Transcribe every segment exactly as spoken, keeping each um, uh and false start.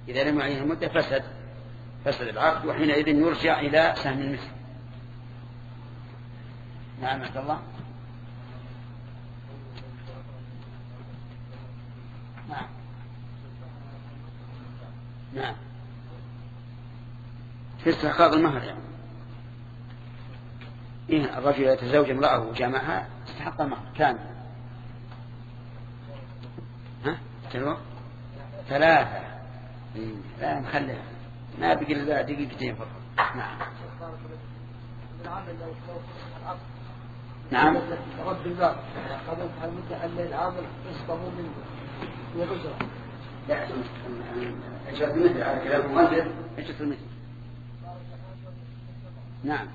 إذا لم يعين المدة فسد فسد العقد، وحينئذ يرجع إلى سهم المثل. نعم عبد الله. نعم نعم في استحقاق المهر يعني. إيه الرجل يتزوج امرأة وجامعها استحق المهر كامل. ها تلو ثلاثة. إيه. لا نخليها ما بقي إلا دقيقتين فقط. نعم نعم رد الباب قبل المدة الليل العامل يصطموا من الأجرة. لا أجرة المثل على كلام المؤلف أجرة المثل. نعم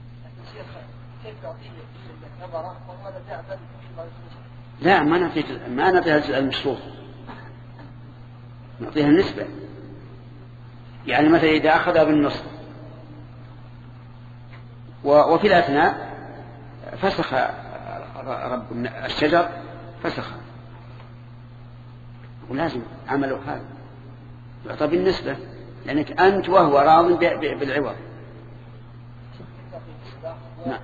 لا ما نعطيه ما نعطيها الجزء المشروط، نعطيها النسبة. يعني مثلا إذا أخذها بالنصف وفي الأثناء فسخ رب الشجر فسخ، ولازم عمله هذا يعطى بالنسبة، لأنك أنت وهو راض بالعوض. نعم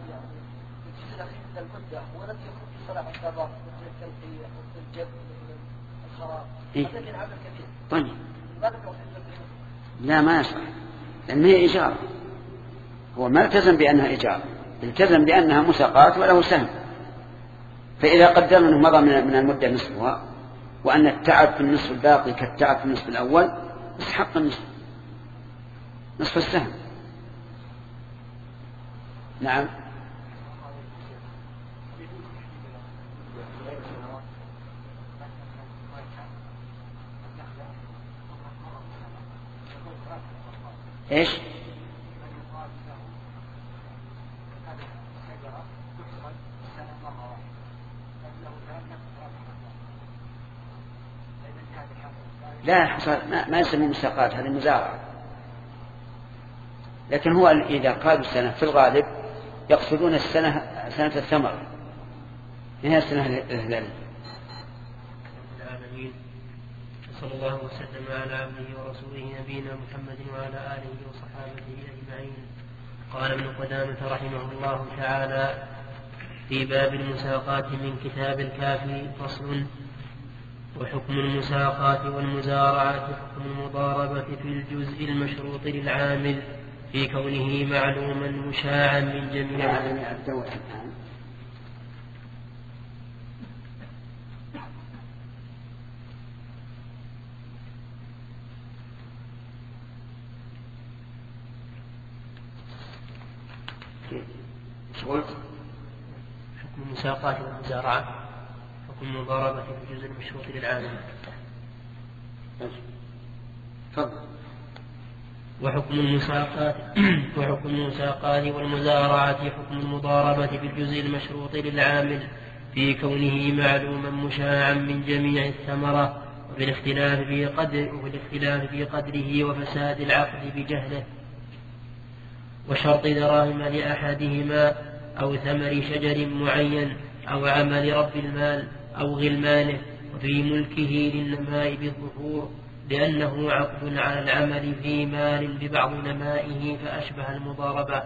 إيه؟ طيب لا ما يصح، لأن هي إجارة، هو ما التزم بأنها إجارة، التزم بأنها مساقات وله سهم. فإذا قدرنا أنه مضى من المدة نصفها وأن التعب في النصف الباقي كالتعب في النصف الأول يستحق النصف نصف السهم. نعم ايش لا حصل ما, ما يسمى مساقات، هذه مزارعة. لكن هو إذا قالوا السنة في الغالب يقصدون السنة سنة الثمر، هي السنة الهلالية. العالمين صلى الله وسلم على عبده ورسوله نبينا محمد وعلى آله وصحابته أجمعين. قال ابن قدامة رحمه الله تعالى في باب المساقات من كتاب الكافي فصل: وحكم المساقات والمزارعات حكم المضاربة في الجزء المشروط للعامل في كونه معلوما مشاعا من جميع الدول. حكم المساقات والمزارعة حكم المضاربة في الجزء المشروط للعامل. تفضل. وحكم المساقات وحكم المساقات والمزارعة حكم المضاربة في الجزء المشروط للعامل في كونه معلوما مشاعا من جميع الثمرة، وبالاختلاف في قدر وبالاختلاف في قدره وفساد العقد بجهله، وشرط دراهم لأحدهما أو ثمر شجر معين أو عمل رب المال أو غلمانه، وفي ملكه للنماء بالظهور لأنه عقد على العمل في مال ببعض نمائه فأشبه المضاربة.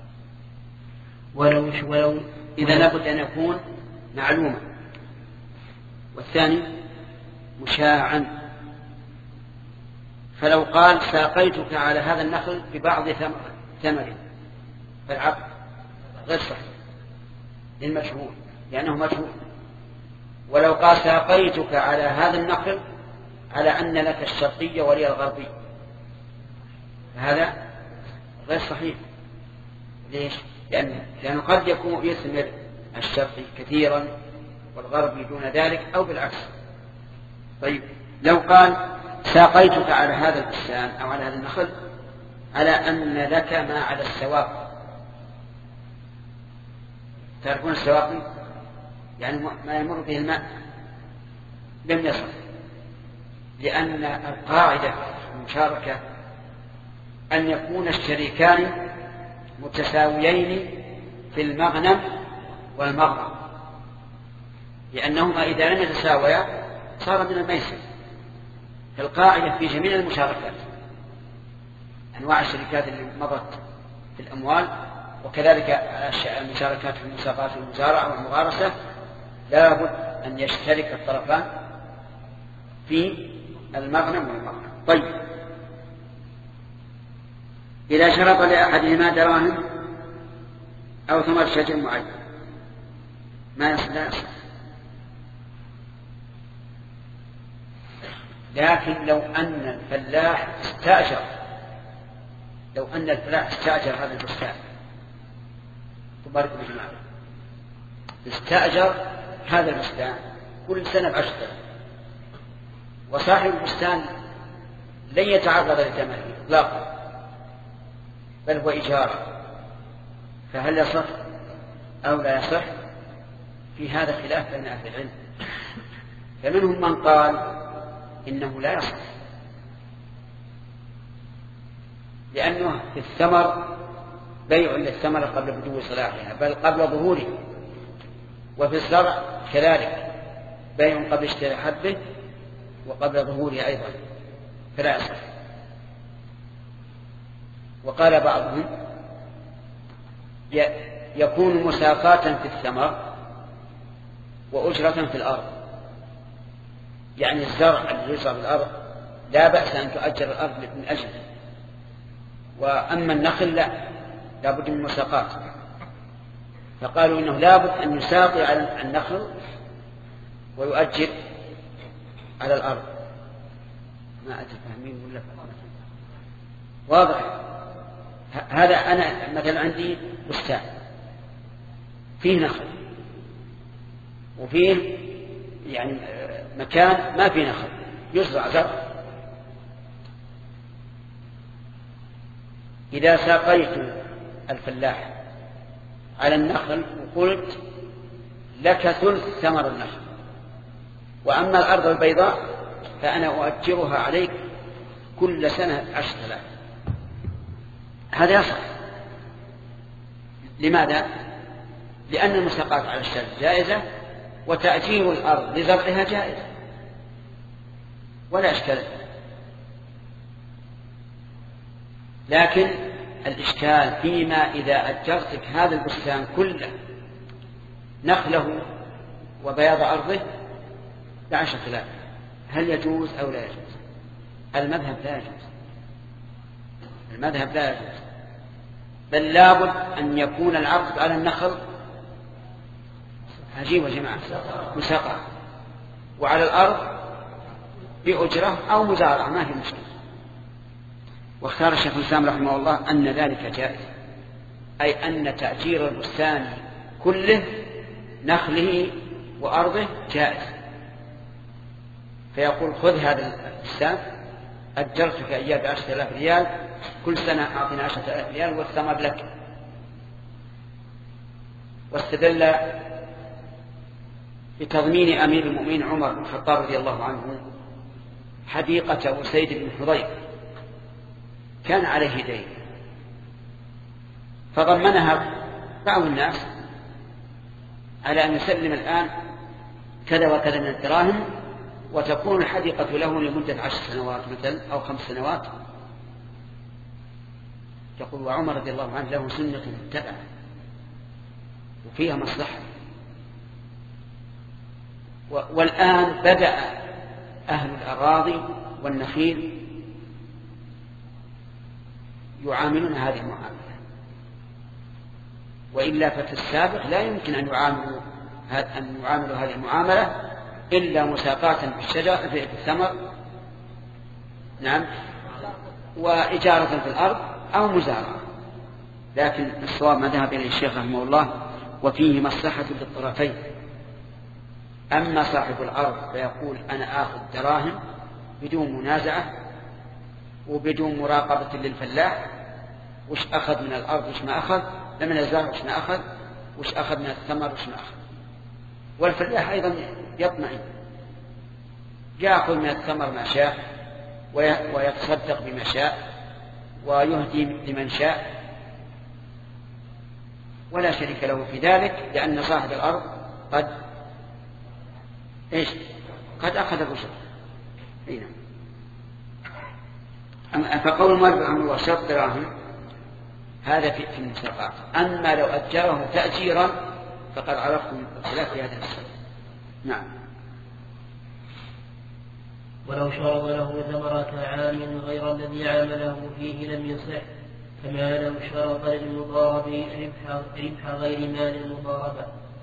ولو ولو إذا لابد أن يكون معلوما، والثاني مشاعا. فلو قال ساقيتك على هذا النخل ببعض ثمره فالعقد غير صحيح للمشهور لأنه مشهور. ولو قال ساقيتك على هذا النخل على أن لك الشرقي ولي الغربي فهذا غير صحيح. ليش؟ لأنه, لأنه قد يكون يثمر الشرقي كثيرا والغربي دون ذلك أو بالعكس. طيب لو قال ساقيتك على هذا البستان أو على هذا النخل على أن لك ما على السواق. تعرفون السواقي يعني ما يمر به الماء لم يصل، لأن القاعدة المشاركة أن يكون الشريكان متساويين في المغنم والمغرم، لأنهما إذا لم يتساويا صار من الميسر. القاعدة في جميع المشاركات، أنواع الشركات اللي مضت في الأموال، وكذلك المشاركات في المساقات والمزارعة والمغارسة، لا بد أن يشترك الطرفان في المغنم والمغنم. طيب، إذا شرط لأحدهما دراهم أو ثمر شجر معين ما يصح، لكن لو أن الفلاح استأجر لو أن الفلاح استأجر هذا البستان، تبارك بجماعة، استأجر هذا البستان كل سنة بعشرة، وصاحب البستان لن يتعرض لثمنه إطلاقا، بل هو إيجار، فهل يصح أو لا يصح؟ في هذا خلاف بين أهل العلم، فمنهم من قال إنه لا يصح، لأنه في الثمر بيع للثمرة قبل بدو صلاحها بل قبل ظهوره، وفي الزرع كذلك بيع قبل اشتراء حبه وقبل ظهوره أيضا، فلا يصح. وقال بعضهم يكون مساقاة في الثمر وأجرة في الأرض، يعني الزرع الذي يزرع في الأرض لا بأس أن تؤجر الأرض من أجله، وأما النخل لا، لا بد من مساقات، فقالوا إنه لا بد أن يساقي على النخل ويؤجر على الأرض. ما أتفهمين ولا فهمين؟ واضح؟ هذا أنا مثلا عندي بستان فيه نخل وفيه يعني مكان ما فيه نخل يزرع زرع، إذا ساقيت الفلاح على النخل وقلت لك ثلث ثمر النخل، وأما الأرض البيضاء فأنا أؤجرها عليك كل سنة عشرة آلاف، هذا يصح. لماذا؟ لأن المساقات على الشرع جائزة، وتأجير الأرض لزرعها جائز ولا إشكال. لكن الإشكال فيما إذا أجرتك هذا البستان كله نخله وبياض أرضه بعشرة آلاف، هل يجوز أو لا يجوز؟ المذهب لا يجوز، المذهب لا يجوز، بل لابد أن يكون العقد على النخل عجيب يا جماعة مساقة، وعلى الأرض بأجرة أو مزارعة ما في مشكلة. واختار الشيخ الإسلام رحمه الله أن ذلك جائز، أي أن تأجير البستان كله نخله وأرضه جائز، فيقول خذ هذا البستان أجرتك إياه بعشرة آلاف ريال، كل سنة أعطينا عشرة آلاف ريال والثمر لك. واستدل بتضمين أمير المؤمنين عمر بن الخطاب رضي الله عنه حديقة أسيد بن حضير كان عليه دين، فضمنها بعض الناس على أن يسلم الآن كذا وكذا من الدراهم، وتكون الحديقة له لمدة عشر سنوات مثل أو خمس سنوات. يقول وعمر رضي الله عنه له سنة متبعة وفيها مصلحة، والآن بدأ أهل الأراضي والنخيل يعاملون هذه المعاملة، وإلا ففي السابق لا يمكن أن يعاملوا أن يعاملوا هذه المعاملة إلا مساقاة في الشجر في الثمر، نعم، وإجارة في الأرض أو مزارعة. لكن الصواب ما ذهب إليه الشيخ رحمه الله وفيه مصلحة للطرفين. أما صاحب الأرض فيقول أنا آخذ دراهم بدون منازعة وبدون مراقبة للفلاح، وش أخذ من الأرض وش ما أخذ، من الزرع وش ما أخذ، وش أخذ من الثمر وش ما أخذ. والفلاح أيضا يطمئن، يأخذ من الثمر ما شاء ويتصدق بما شاء ويهدي لمن شاء ولا شريك له في ذلك، لأن صاحب الأرض قد إيش قد أخذ الرشد. فقول المؤلف رحمه الله شرط دراهم هذا في في المساقات. أما لو أجره تأجيرا فقد عرفتم الخلاف في هذا المسألة. نعم. ولو شرط له ثمرة عام غير الذي عامله فيه لم يصح، كما لو شرط للمضارب ربح, ربح غير مال المضاربة.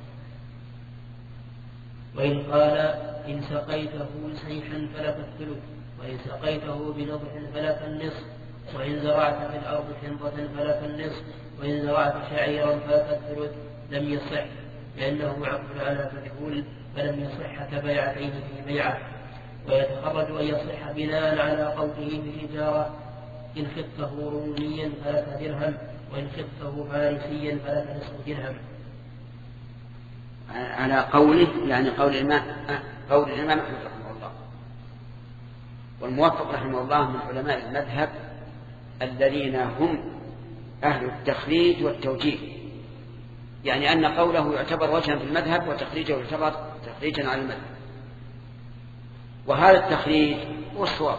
وإن قال إن سقيته سيحا فلك الثلث، وإن سقيته بنضح فلك النصف، وإن زرعت في الأرض حنطة فلك النصف، وإن زرعت شعيرا فلك الثلث، لم يصح، لأنه عقد على فجهول فلم يصح كبيعتين في بيعة. ويتخرج أن يصح بناء على قوله في الإجارة إن خذته روميا فلك درهم، وإن خذته فارسيا فلك نصف درهم. على قوله يعني قول الإمام قول الإمام أحمد رحمه الله، والموفق رحمه الله من علماء المذهب الذين هم أهل التخريج والتوجيه، يعني أن قوله يعتبر وجها في المذهب وتخريجه يعتبر تخريجا على المذهب. وهذا التخريج هو الصواب.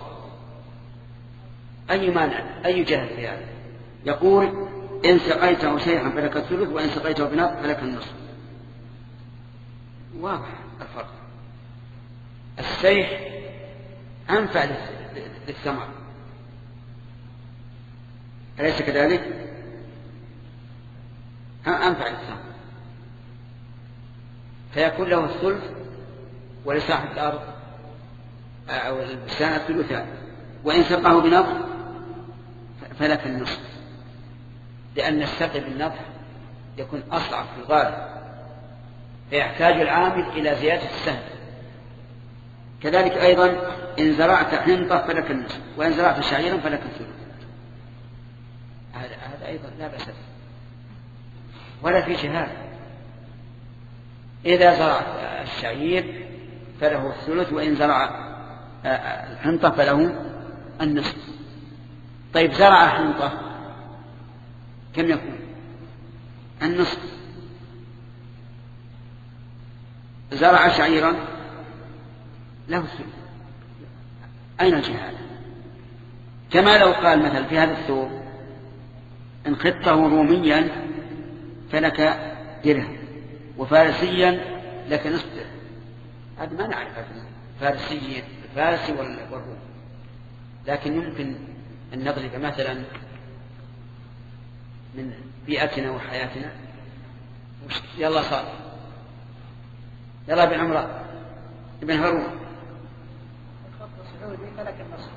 أي مانع أي جهل في هذا؟ يقول إن سقيته شيئا فلك الثلث، وإن سقيته بنضح فلك النصف. واضح الفرق. السيح أنفع للثمر، أليس كذلك؟ أنفع للثمر، فيكون له الثلث ولصاحب الأرض أو البستان الثلثان. وإن سقاه بنضح فلك النصف، لأن السقي بالنضح يكون أصعب في الغالب، فيحتاج العامل إلى زيادة السهم. كذلك أيضا إن زرعت حنطة فلك النصف، وإن زرعت شعيرا فلك الثلث. هذا هذا أيضا لا بأس به ولا في جهاد. إذا زرعت الشعير فله الثلث، وإن زرع الحنطة فله النصف. طيب زرع حنطة كم يكون؟ النصف. زرع شعيرا له الثلث. أين الجهاد؟ كما لو قال مثلا في هذا الثوب إن خذته روميا فلك درهم، وفارسيا لك نصف درهم. هذا ما نعرف فارسي الفارسي والروم، لكن يمكن أن نضرب مثلا من بيئتنا وحياتنا. يلا صار يلا ابن عمران ابن هارون الخط السعودي فلك النصف،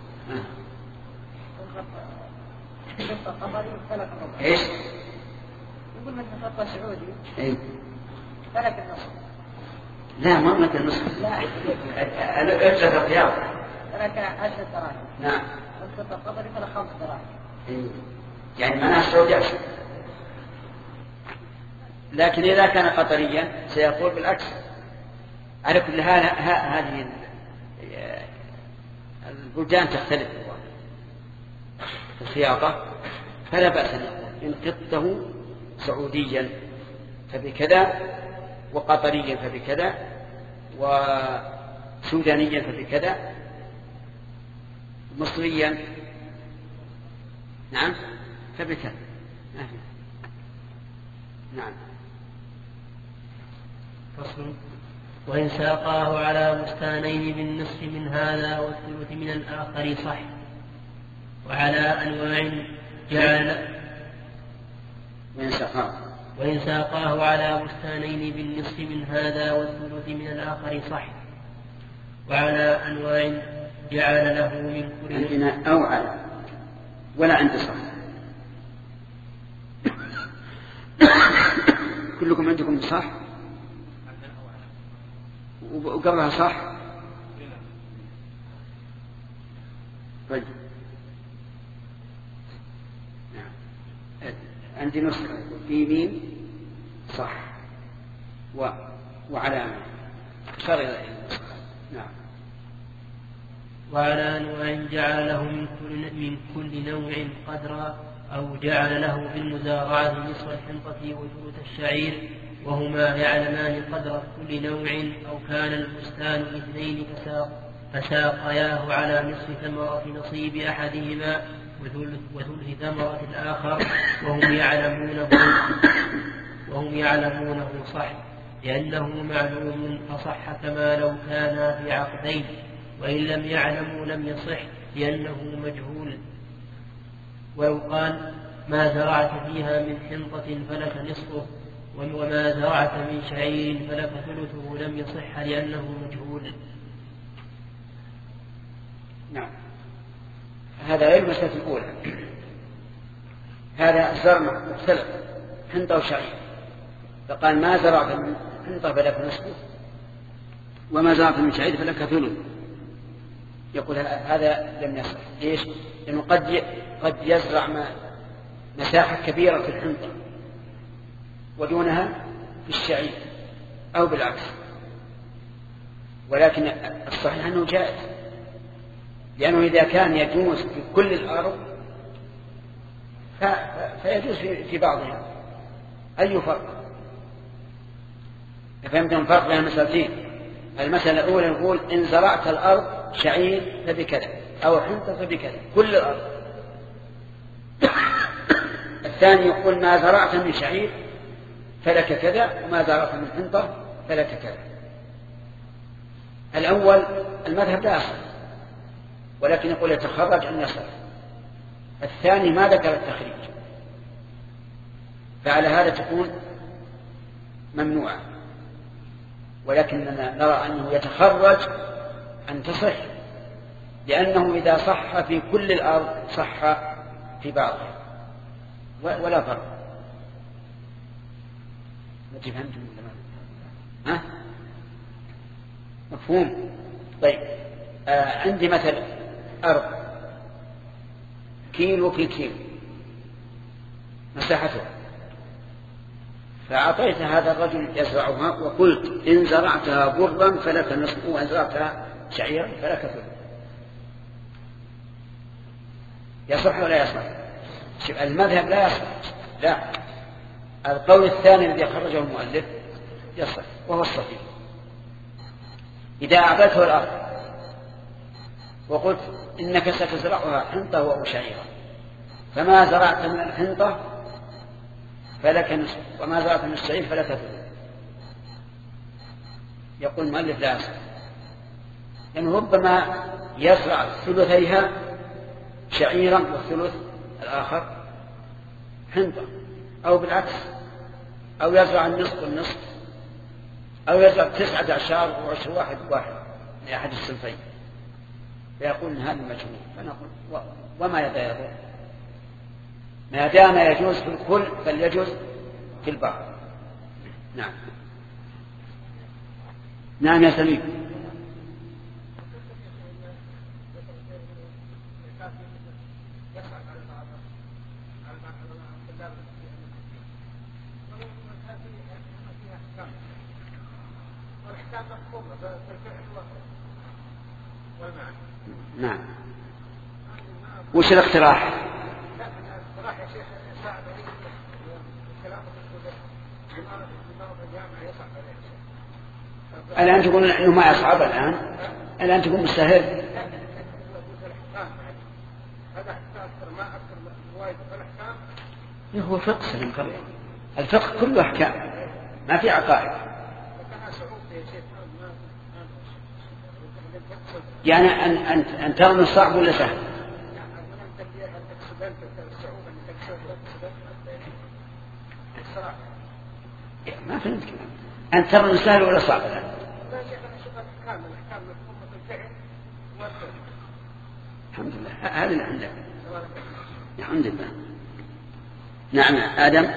الخط القمري فلك الربع. ايش؟ يقول من الخط السعودي اي فلك النصف. لا ما لك النصف، لا أجلس الخيار فلك عشرة دراهم. نعم. والخط القمري فلك خمس دراهم. إيه. يعني معناها السعودي أكثر، لكن إذا كان قطريا سيقول بالعكس. على كل حال هذه البلدان تختلف في الخياطة، فلا بأس أن يقول إن قطته سعوديا فبكذا، وقطريا فبكذا، وسودانيا فبكذا، مصريا نعم فبكذا. نعم. فصل. وإن ساقاه على بستانين بالنصف من هذا والثلث من الآخر صح، وعلى أنواع جعل. وإن ساقاه وإن ساقاه على بستانين بالنصف من هذا والثلث من الآخر صح، وعلى أنواع جعل له من كل. عندنا أو على ولا عند صح. كلكم عندكم صح وقبلها صح. طيب عندي نسخة في مين صح و وعلامة شر إلى النسخة. نعم. وعلى أنواع جعل له من كل من كل نوع قدرا، أو جعل له في المزارعة نصف الحنطة وثلث الشعير، وهما يعلمان قدر كل نوع، أو كان البستان اثنين فساق فساقياه على نصف ثمرة نصيب أحدهما وثلث, وثلث ثمرة الآخر وهم يعلمونه وهم يعلمونه صح لأنه معلوم فصح كما لو كانا في عقدين، وإن لم يعلموا لم يصح لأنه مجهول. ولو قال ما زرعت فيها من حنطة فلك نصفه وما زرعت من شعير فلك ثلثه لم يصح لأنه مجهول. نعم. هذا غير المسألة الأولى. هذا الزرع مختلف حنطة وشعير، فقال ما زرعت من حنطة فلك نصفه وما زرعت من شعير فلك ثلث. يقول هذا لم يصح. ليش؟ لأنه قد قد يزرع مساحة كبيرة في الحنطة ودونها في الشعير أو بالعكس، ولكن الصحيح أنه جائز، لأنه إذا كان يجوز في كل الأرض فيجوز في بعضها. أي فرق؟ فهمتم فرق بين المسألتين؟ المسألة الأولى نقول إن زرعت الأرض شعير فبكذا أو حنطة فبكذا كل الأرض. الثاني يقول ما زرعت من شعير فلك كذا وما زرعت من حنطة فلك كذا. الأول المذهب لا يصح، ولكن يقول يتخرج أن يصح. الثاني ما ذكر التخريج، فعلى هذا تكون ممنوعة، ولكننا نرى أنه يتخرج أن تصح، لأنه إذا صح في كل الأرض صح في بعضها ولا فرق. ما تفهمتم ها؟ مفهوم؟ طيب آه عندي مثلا أرض كيلو في كيلو مساحتها، فأعطيت هذا الرجل يزرعها وقلت إن زرعتها برا فلك نصف وإن زرعتها شعيرا فلك ثلث. يصح ولا يصح؟ المذهب لا يصح. لا، القول الثاني الذي خرجه المؤلف يصح وهو الصحيح. إذا أعطيته الأرض وقلت إنك ستزرعها حنطة وشعيرا، فما زرعت من الحنطة فلك نصف وما زرعت من الشعير فلك ثلث، يقول المؤلف لا يصح، لأنه ربما يزرع ثلثيها شعيرا والثلث الآخر حنطة، أو بالعكس، أو يزرع النصف والنصف، أو يزرع تسعة أعشار وعشر واحد واحد لأحد الصنفين، فيقول هذا مجهول. فنقول وما يضر، ما دام يجوز في الكل فليجوز في البعض. نعم. نعم يا سليم. نعم. وش الاقتراح؟ الآن تقول إنه ما يصعب الآن، الآن تقول مستهل. هو فقه سلم قبل. الفقه كله أحكام، ما في عقائد. يعني أن أن أن ترى إنه صعب ولا سهل؟ ما فهمت كلام. أن ترى إنه سهل ولا صعب الآن؟ الحمد لله هذا اللي عندك. الحمد لله. نعم آدم.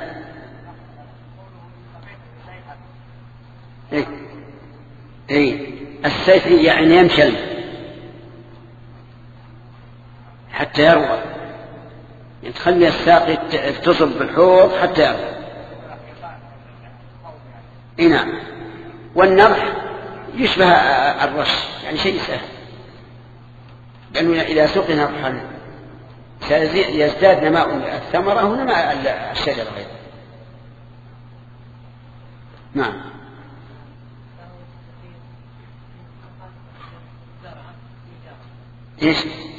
إيه إيه السيف يعني يمشي حتى يروى، يعني تخلي الساقي تصب بالحوض حتى يروى. إيه نعم. والنضح يشبه الرش، يعني شيء سهل، لأنه إذا سقي نضحا يزداد نماء الثمرة ونماء الشجرة غيره. نعم. إيش؟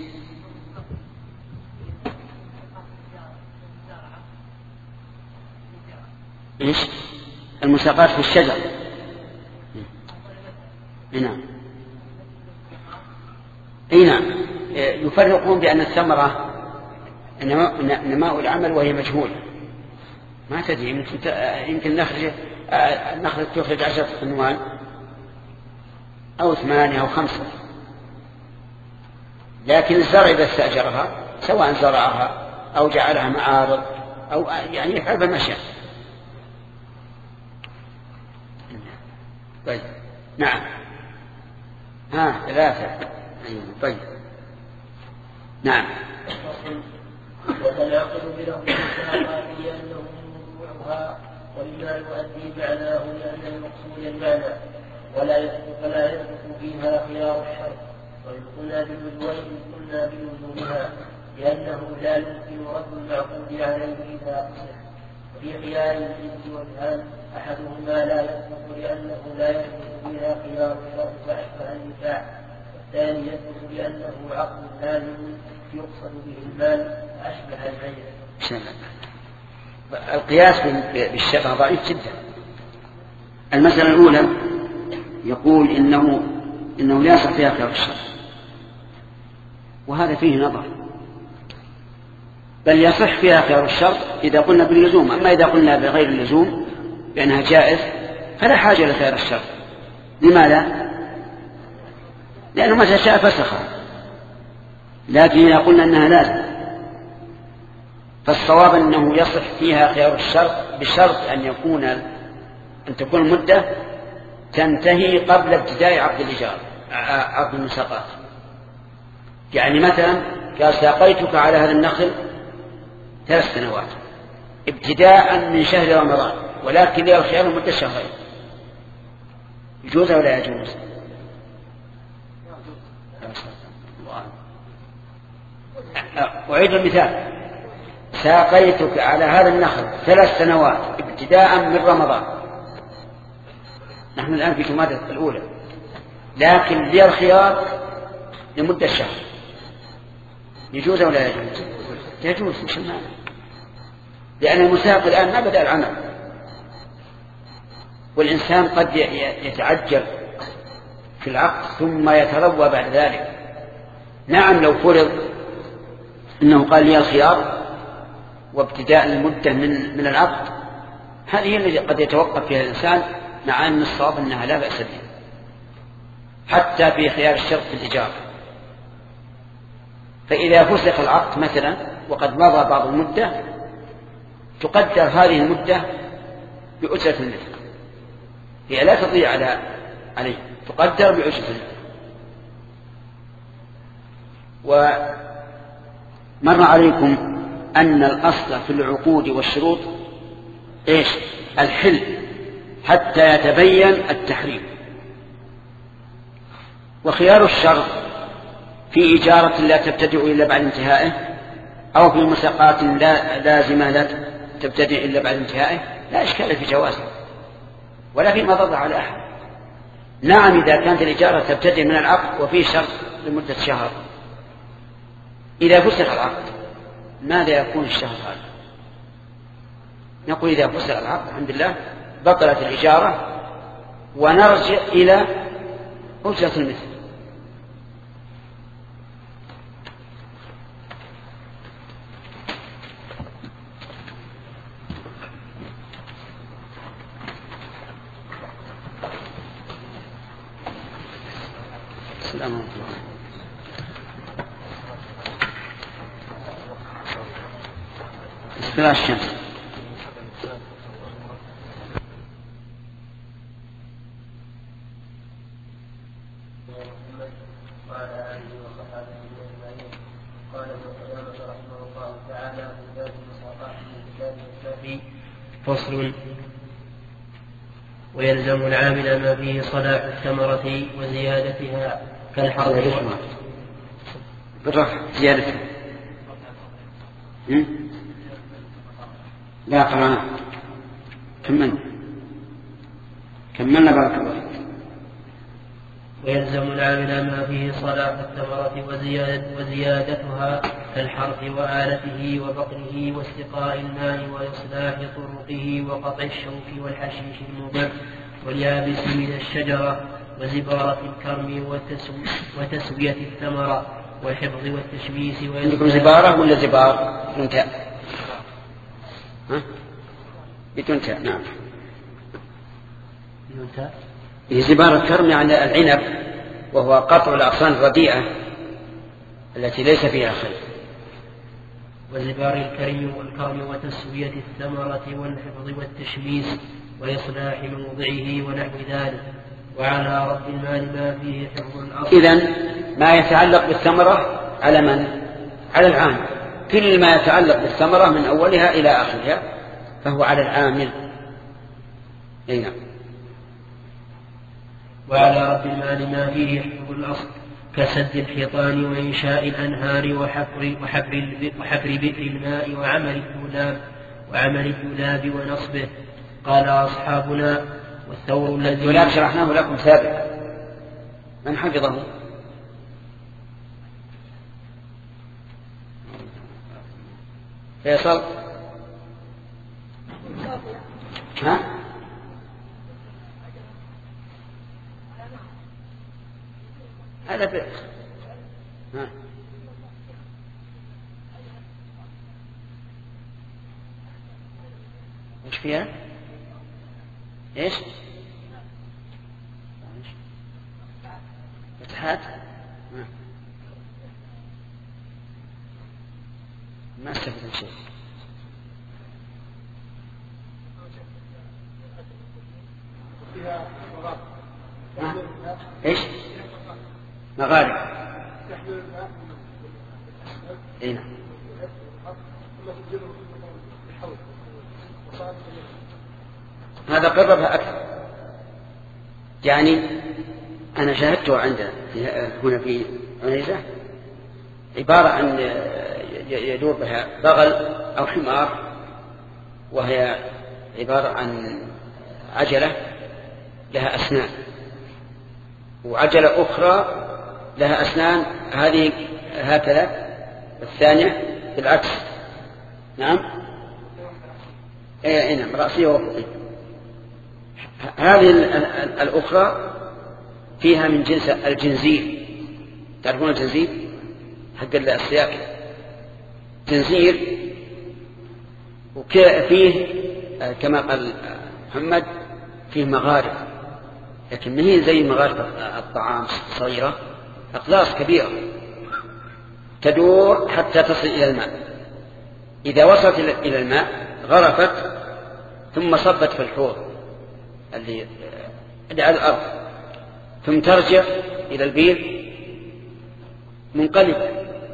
إيش؟ المساقات في الشجر. نعم. أي نعم. يفرقون بأن الثمرة نماء العمل وهي مجهولة، ما تدري، يمكن يمكن نخرج نخرج تخرج عشرة عنوان أو ثمانية أو خمسة، لكن الزرع إذا استأجرها سواء زرعها أو جعلها معارض أو يعني يفعل بالمشي. طيب نعم. ها ثلاثة. طيب نعم. وتناقض بلفظ المساقات لأنه موضوعها ومما يؤدي معناه لأن المقصود المعنى ولا يثبت فلا يثبت فيها خيار الشرط، وإن قلنا بلزوم قلنا بلزومها لأنه لا يمكن رد المعقود عليه إذا قصر. وفي خيار الجنس والهام أحدهما لا يثبت لأنه لا يثبت فيها خيار الشرط فأشبه النفاع، والثاني يثبت لأنه عقد لازم يقصد به المال أشبه العين. القياس بالشرع ضعيف جدا. المسألة الأولى يقول إنه إنه لا يصح فيها خيار الشرط، وهذا فيه نظر، بل يصح فيها خيار الشرط إذا قلنا باللزوم، أما إذا قلنا بغير اللزوم لأنها جائز فلا حاجة لخيار الشرط. لماذا؟ لأنه متى شاء فسخها، لكن إذا قلنا أنها لازم فالصواب أنه يصح فيها خيار الشرط بشرط أن يكون أن تكون المدة تنتهي قبل ابتداء عقد الإيجار عقد المساقات. يعني مثلا قال ساقيتك على هذا النخل ثلاث سنوات ابتداء من شهر رمضان، ولكن لي الخيار مدة شهرين، يجوز ولا يجوز؟ أعيد المثال، ساقيتك على هذا النخل ثلاث سنوات ابتداء من رمضان، نحن الآن في جمادى الأولى، لكن لي الخيار لمدة شهر، يجوز ولا يجوز؟ يجوز. مش المعنى؟ لأن المساق الآن ما بدأ العمل، والإنسان قد يتعجل في العقد ثم يتروى بعد ذلك. نعم لو فرض إنه قال لي الخيار وابتداء المدة من من العقد، هذه التي قد يتوقف فيها الإنسان، مع أن الصواب أنها لا بأس بها حتى في خيار الشرط في الإجارة. فإذا فسخ العقد مثلا وقد مضى بعض المدة تقدر هذه المدة بأجرة المثل، هي لا تضيع على عليه، تقدر بأجرة المثل. ومر عليكم أن الأصل في العقود والشروط إيش؟ الحل حتى يتبين التحريم. وخيار الشرط في إجارة لا تبتدئ إلا بعد انتهائه، أو في مساقات لا لازمة لا تبتدئ إلا بعد انتهائه، لا إشكال في جوازه ولا في مضر على أحد. نعم إذا كانت الإجارة تبتدئ من العقد وفيه شرط لمدة شهر، إذا فسخ العقد ماذا يكون الشهر هذا؟ نقول إذا فسخ العقد الحمد لله بطلت الإجارة ونرجع إلى أجرة المثل. السلام عليكم. اصطلاح الشمس. فصل. ويلزم العامل ما فيه صلاح الثمرة وزيادتها كالحرث بالرفع زيادتها. لا قرانا كملنا كملنا بارك الله فيك. ويلزم العامل ما فيه صلاح الثمرة وزيادة وزيادتها كالحرث وآلته وبقره واستقاء الماء وإصلاح طرقه وقطع الشوك والحشيش المضر واليابس من الشجرة وزبارة الكرم وتسوية الثمرة والحفظ والتشميس. عندكم زبارة ولا زبار بدون تاء؟ ها؟ بدون تاء. نعم بدون تاء. زبار الكرم يعني العنب، وهو قطع الأغصان الرديئة التي ليس فيها خير. وزبار الكرم والكرم وتسوية الثمرة والحفظ والتشميس وإصلاح موضعه ونحو ذلك. وعلى رب المال ما فيه حفظ الأصل. إذن ما يتعلق بالثمرة على من؟ على العامل. كل ما يتعلق بالثمرة من أولها إلى آخرها فهو على العامل. أي نعم. وعلى رب المال ما فيه حفظ الأصل كسد الحيطان وإنشاء الأنهار وحفر, وحفر, وحفر بئر الماء وعمل الدولاب وعمل الدولاب ونصبه. قال أصحابنا والثور الذي الدولاب شرحناه لكم سابقا، من حفظه؟ فيصل؟ ها؟ هذا بئر. ها؟ وش فيها؟ ايش؟ فتحات؟ ما استفدت شيء. ايش؟ مغارب. اي نعم. هذا قربها أكثر. يعني أنا شاهدته عندنا هنا في عنيزة عبارة عن يدور بها بغل أو حمار، وهي عبارة عن عجلة لها أسنان، وعجلة أخرى لها أسنان هذه هكذا، الثانية بالعكس. نعم. اي نعم، رأسية وفقية. هذه الأخرى فيها من جنس الجنزير. تعرفون الجنزير حق السياكل؟ جنزير، وفيه كما قال محمد فيه مغارب، لكن ما هي زي مغارب الطعام صغيرة، أقلاص كبيرة تدور حتى تصل إلى الماء. إذا وصلت إلى الماء غرفت ثم صبت في الحوض اللي على الأرض، ثم ترجع إلى البير منقلبة،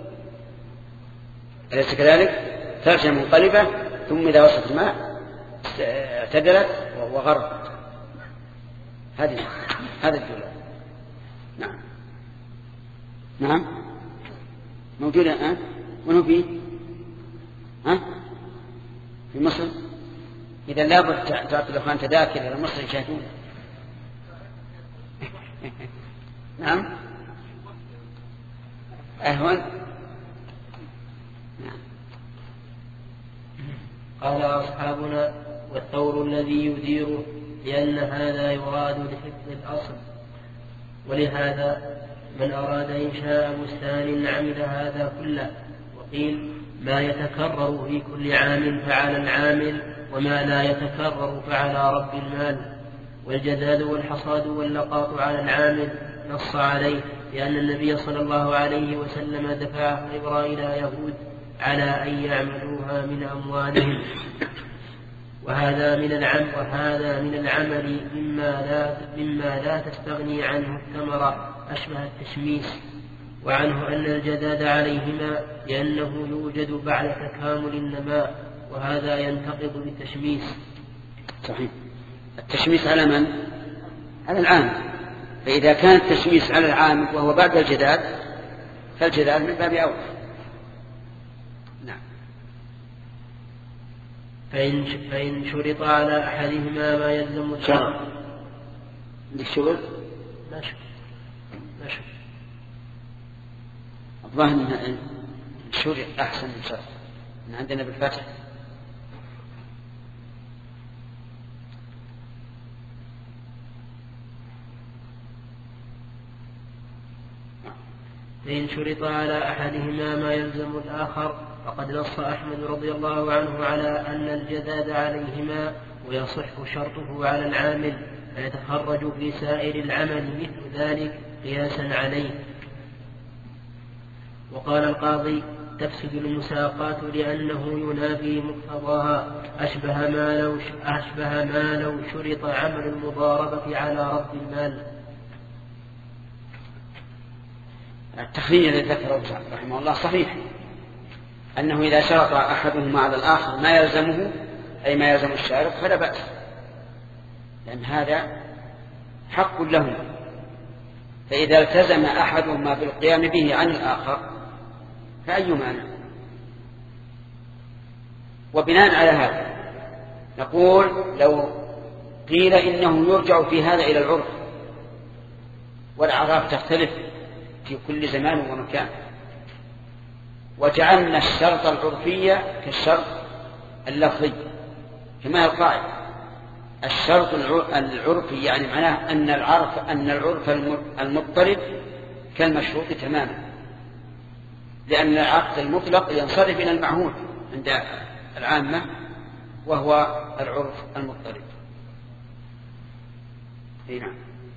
أليس كذلك؟ ترجع منقلبة، ثم إذا وصلت الماء اعتدلت وغرفت. هذه هذا الدولاب. نعم نعم موجودة الآن. وين فيه؟ ها؟ في مصر. إذا لابد تعطي الأخوان تذاكر إلى مصر يشاهدون. نعم أهون. نعم. قال أصحابنا والثور الذي يديره، لأن هذا يراد لحفظ الأصل. ولهذا من أراد إنشاء بستان عمل هذا كله. وقيل ما يتكرر في كل عام فعلى العامل، وما لا يتكرر فعلى رب المال. والجذاذ والحصاد واللقاط على العامل نص عليه، لأن النبي صلى الله عليه وسلم دفع خيبر إلى يهود على أن يعملوها من أموالهم. وهذا من العمل وهذا من العمل مما لا مما لا تستغني عنه الثمرة أشبه التشميس، وعنه أن الجداد عليهما لأنه يوجد بعد تكامل النماء، وهذا ينتقض بالتشميس. صحيح. التشميس على من؟ على العامل. فإذا كان التشميس على العامل وهو بعد الجداد فالجداد من باب أولى. نعم. فإن فإن شرط على أحدهما ما يلزم الشرط. عندك شغل؟ لا شغل. الظاهر أن شرط أحسن من شرط، من عندنا بالفتح. فإن شرط على أحدهما ما يلزم الآخر فقد نص أحمد رضي الله عنه على أن الجداد عليهما ويصح شرطه على العامل فيتخرج في سائر العمل مثل ذلك قياسا عليه. وقال القاضي تفسد المساقات لأنه ينافي مقتضاها أشبه ما لو أشبه ما لو شرط عمل المضاربة على رد المال. التخريج الذي ذكره رحمه الله صحيح، أنه إذا شرط أحدهما على الآخر ما يلزمه أي ما يلزم الشارط فلا بأس، لأن هذا حق لهم، فإذا التزم أحدهما بالقيام به عن الآخر فأي مانع؟ وبناء على هذا نقول لو قيل إنه يرجع في هذا إلى العرف، والأعراف تختلف في كل زمان ومكان، وجعلنا الشرط العرفي كالشرط اللفظي كما هي القاعدة. الشرط العرفي يعني معناه أن العرف أن العرف المضطرب كالمشروط تماما، لأن العقد المطلق ينصرف إلى المعهود عند العامة وهو العرف المضطرب. نعم.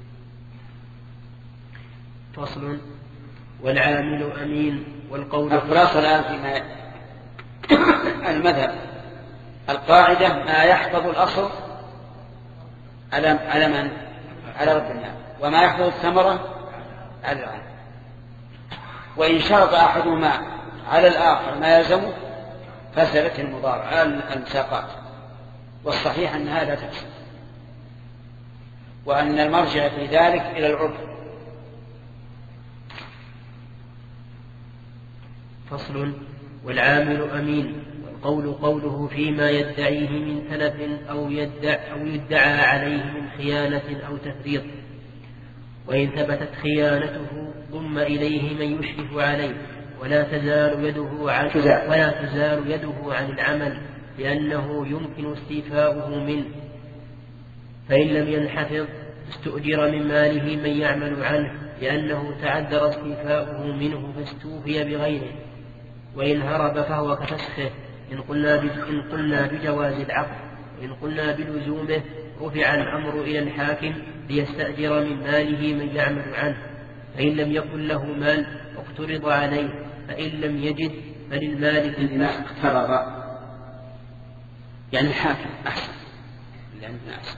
فصل. والعامل أمين والقول الخلاصة الآن فيما المذهب القاعدة ما يحفظ الأصل على على من على رب المال، وما يحفظ الثمرة على العام. وإن شرط أحدهما على الآخر ما يلزمه فسدت المضارعة المساقات، والصحيح أن هذا تفسد، وأن المرجع في ذلك إلى العرف. فصل. والعامل أمين والقول قوله فيما يدعيه من تلف أو يدعى, أو يدعى عليه من خيانة أو تفريط، وإن ثبتت خيانته ضم إليه من يشرف عليه ولا تزال يده عن ولا تزال يده عن العمل لأنه يمكن استيفاؤه منه، فإن لم ينحفظ استؤجر من ماله من يعمل عنه لأنه تعذر استيفاؤه منه فاستوفي بغيره، وإن هرب فهو كفسخه إن قلنا إن قلنا بجواز العقد، وإن قلنا بلزومه رفع الأمر إلى الحاكم ليستأجر من ماله من يعمل عنه، فإن لم يكن له مال اقترض عليه، فإن لم يجد فللمالك الفسخ. اقترض يعني الحاكم أحسن، لأنه أحسن.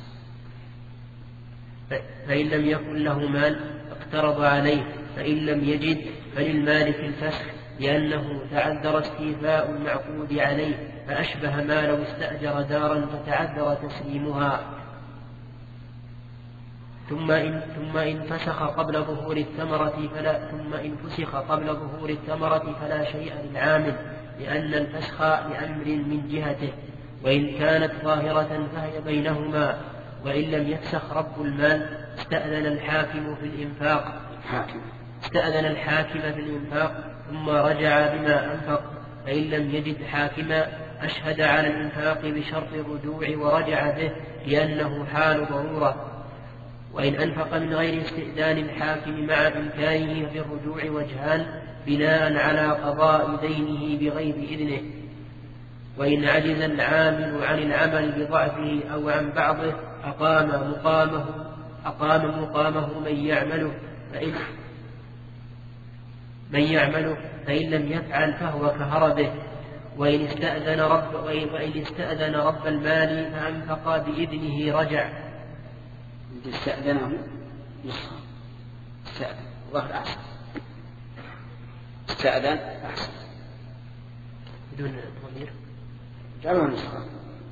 فإن لم يكن له مال اقترض عليه، فإن لم يجد فللمالك الفسخ لأنه تعذر استيفاء المعقود عليه، فأشبه ما لو استأجر دارا فتعذر تسليمها. ثم إن, ثم إن فسخ قبل ظهور الثمرة فلا ثم إن فسخ قبل ظهور الثمرة فلا شيء للعامل، لأن الفسخ لأمر من جهته، وإن كانت ظاهرة فهي بينهما، وإن لم يفسخ رب المال استأذن الحاكم في الإنفاق استأذن الحاكم في الإنفاق ثم رجع بما أنفق، فإن لم يجد حاكما أشهد على الإنفاق بشرط الرجوع ورجع به لأنه حال ضرورة، وإن أنفق من غير استئذان الحاكم مع إمكانه في الرجوع وجهان بناء على قضاء دينه بغير إذنه، وإن عجز العامل عن العمل بضعفه أو عن بعضه أقام مقامه أقام مقامه من يعمله فإن من يعمله فإن لم يفعل فهو كهربه، وإن استأذن رب وإن استأذن رب المال فأنفق بإذنه رجع. استأذنه نسخة استأذن الله أحسن استأذن أحسن بدون ضمير جعلها نسخة.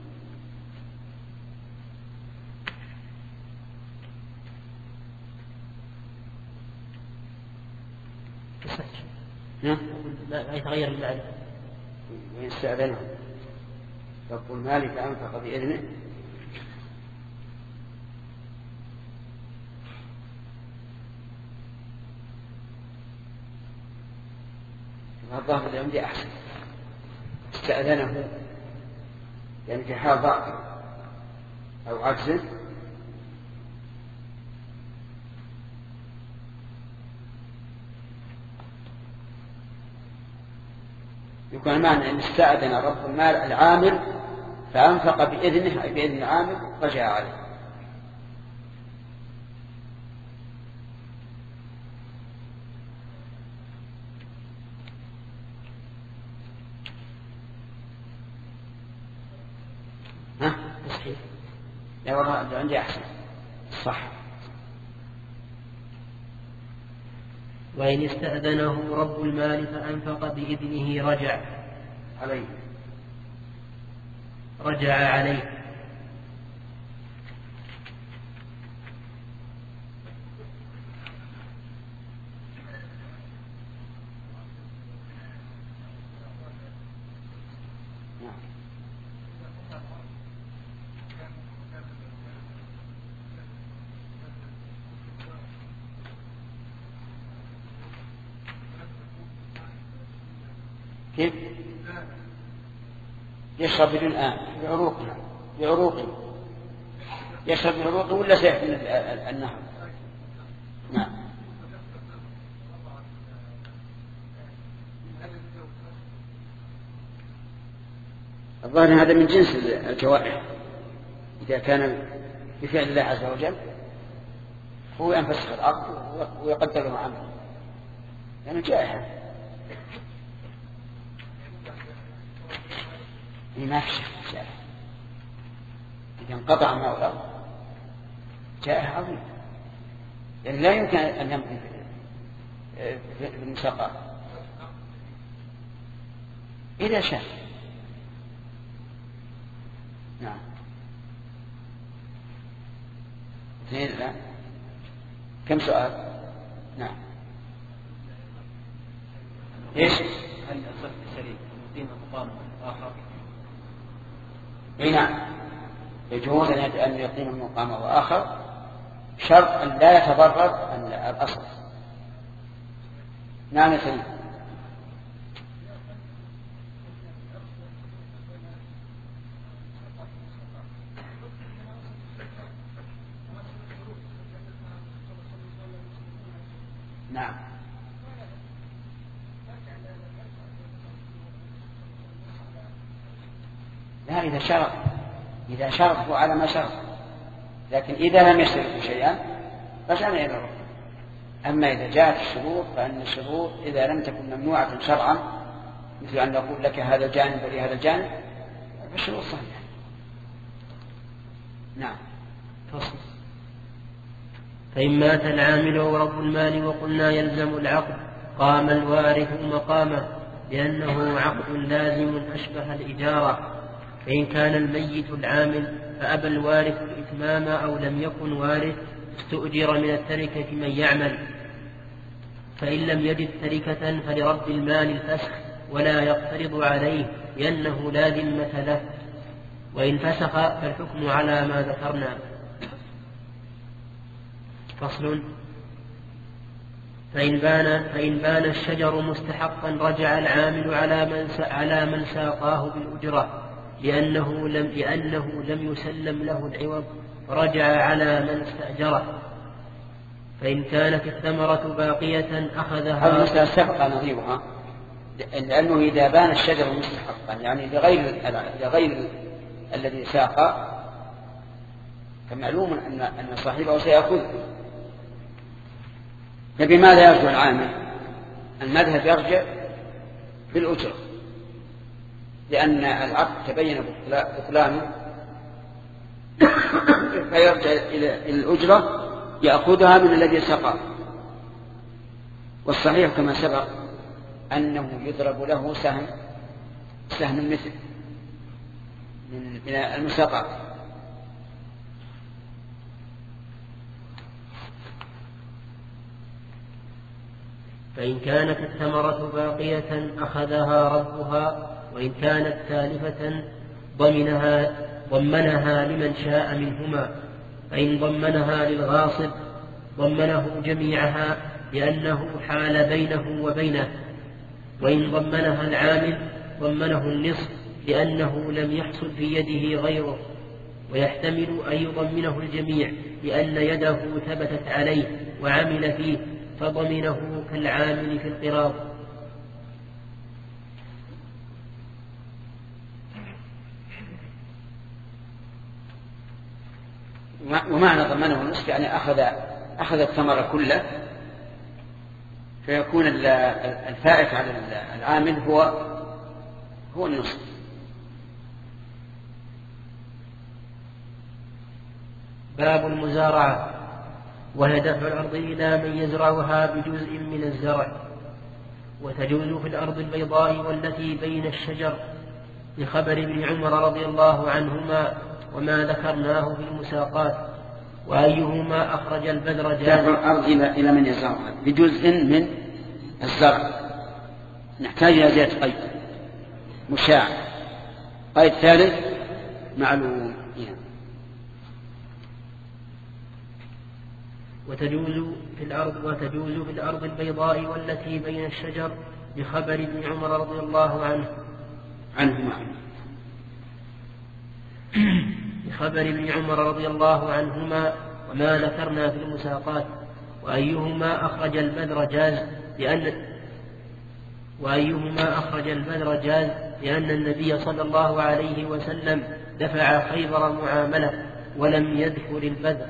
لا يتغير المعنى. وإن استأذنه رب المال فأنفق بإذنه الظاهر اللي عندي أحسن. استأذنه يعني في حال ضعف أو عجز يكون المعنى أن استأذن رب المال العامل فأنفق بإذنه أي بإذن العامل رجع عليه. ها؟ صحيح. لا والله عندي أحسن. صح. وإن استأذنه رب المال فأنفق بإذنه رجع عليه رجع عليه. كيف؟ يشرب بدون آن بعروقه بعروقه يشرب بعروقه ولا سيح من النهر؟ نعم. الظاهر هذا من جنس الجوائح إذا كان بفعل الله عز وجل هو ينفسخ العقد ويقدر له عمله يعني جائحة. ما في شيء جائحة إذا انقطع ماء الأرض جائحة عظيمة يعني لا يمكن أن يمضي في المساقات إذا شاء. نعم. اثنين الآن كم سؤال؟ نعم. ايش؟ هل يصح للشريك أن يقيم مقام آخر؟ اي نعم يجوز أن يقيم مقام آخر شرط أن لا يتضرر الأصل. نعم يا سيدي. نعم. لا إذا شرط إذا شرطه على ما شرط لكن إذا لم يشترط شيئا رجعنا إلى الركن. أما إذا جاءت الشروط فإن الشروط إذا لم تكن ممنوعة شرعا مثل أن نقول لك هذا الجانب ولي هذا الجانب فالشروط صحيحة. نعم. فصل. فإن مات العامل ورب المال وقلنا يلزم العقد قام الوارث مقامه لأنه عقد لازم أشبه الإجارة. فإن كان الميت العامل فأبى الوارث الإتمام أو لم يكن وارث استؤجر من التركة من يعمل. فإن لم يجد تركة فلرب المال الفسخ ولا يقترض عليه لأنه لا ذمة له. وإن فسخ فالحكم على ما ذكرنا. فصل. فإن بان, فإن بان الشجر مستحقا رجع العامل على من, على من ساقاه بالأجرة لأنه لم, لأنه لم يسلم له العوض رجع على من استأجره. فإن كانت الثمرة باقية أخذها. هذا مثل سبق نظيرها لأنه إذا بان الشجر مستحقا يعني لغير, لغير الذي ساق فمعلوم أن, أن صاحبه سيأخذ. فبماذا يرجع العامل؟ المذهب يرجع بالأجرة لأن العقد تبين بطلانه فيرجع إلى الأجرة يأخذها من الذي سقى. والصحيح كما سبق أنه يضرب له سهم سهم مثل من المساقات. فإن كانت الثمرة باقية أخذها ربها وإن كانت تالفة ضمنها, ضمنها لمن شاء منهما. فإن ضمنها للغاصب ضمنه جميعها لأنه حال بينه وبينه. وإن ضمنها العامل ضمنه النصف لأنه لم يحصل في يده غيره، ويحتمل أن يضمنه الجميع لأن يده ثبتت عليه وعمل فيه فضمنه كالعامل في القراض. ومعنى ضمنه النصف يعني أخذ أخذ الثمر كله، فيكون الفائت على العامل هو هو النصف. باب المزارعة، وهي دفع الأرض إلى من يزرعها بجزء من الزرع، وتجوز في الأرض البيضاء والتي بين الشجر لخبر ابن عمر رضي الله عنهما وما ذكرناه في المساقات. وأيهما أخرج البذر جاز. دفع الأرض إلى من يزرعها بجزء من الزرع، نحتاج إلى زيادة قيد مشاع. قيد ثالث معلوم. وتجوز في الأرض وتجوز في الأرض البيضاء والتي بين الشجر بخبر ابن عمر رضي الله عنه عنهما بخبر ابن عمر رضي الله عنهما وما ذكرنا في المساقات. وأيهما أخرج البذر جاز لأن وأيهما أخرج البذر جاز لأن النبي صلى الله عليه وسلم دفع خيبر معاملة ولم يذكر البذر.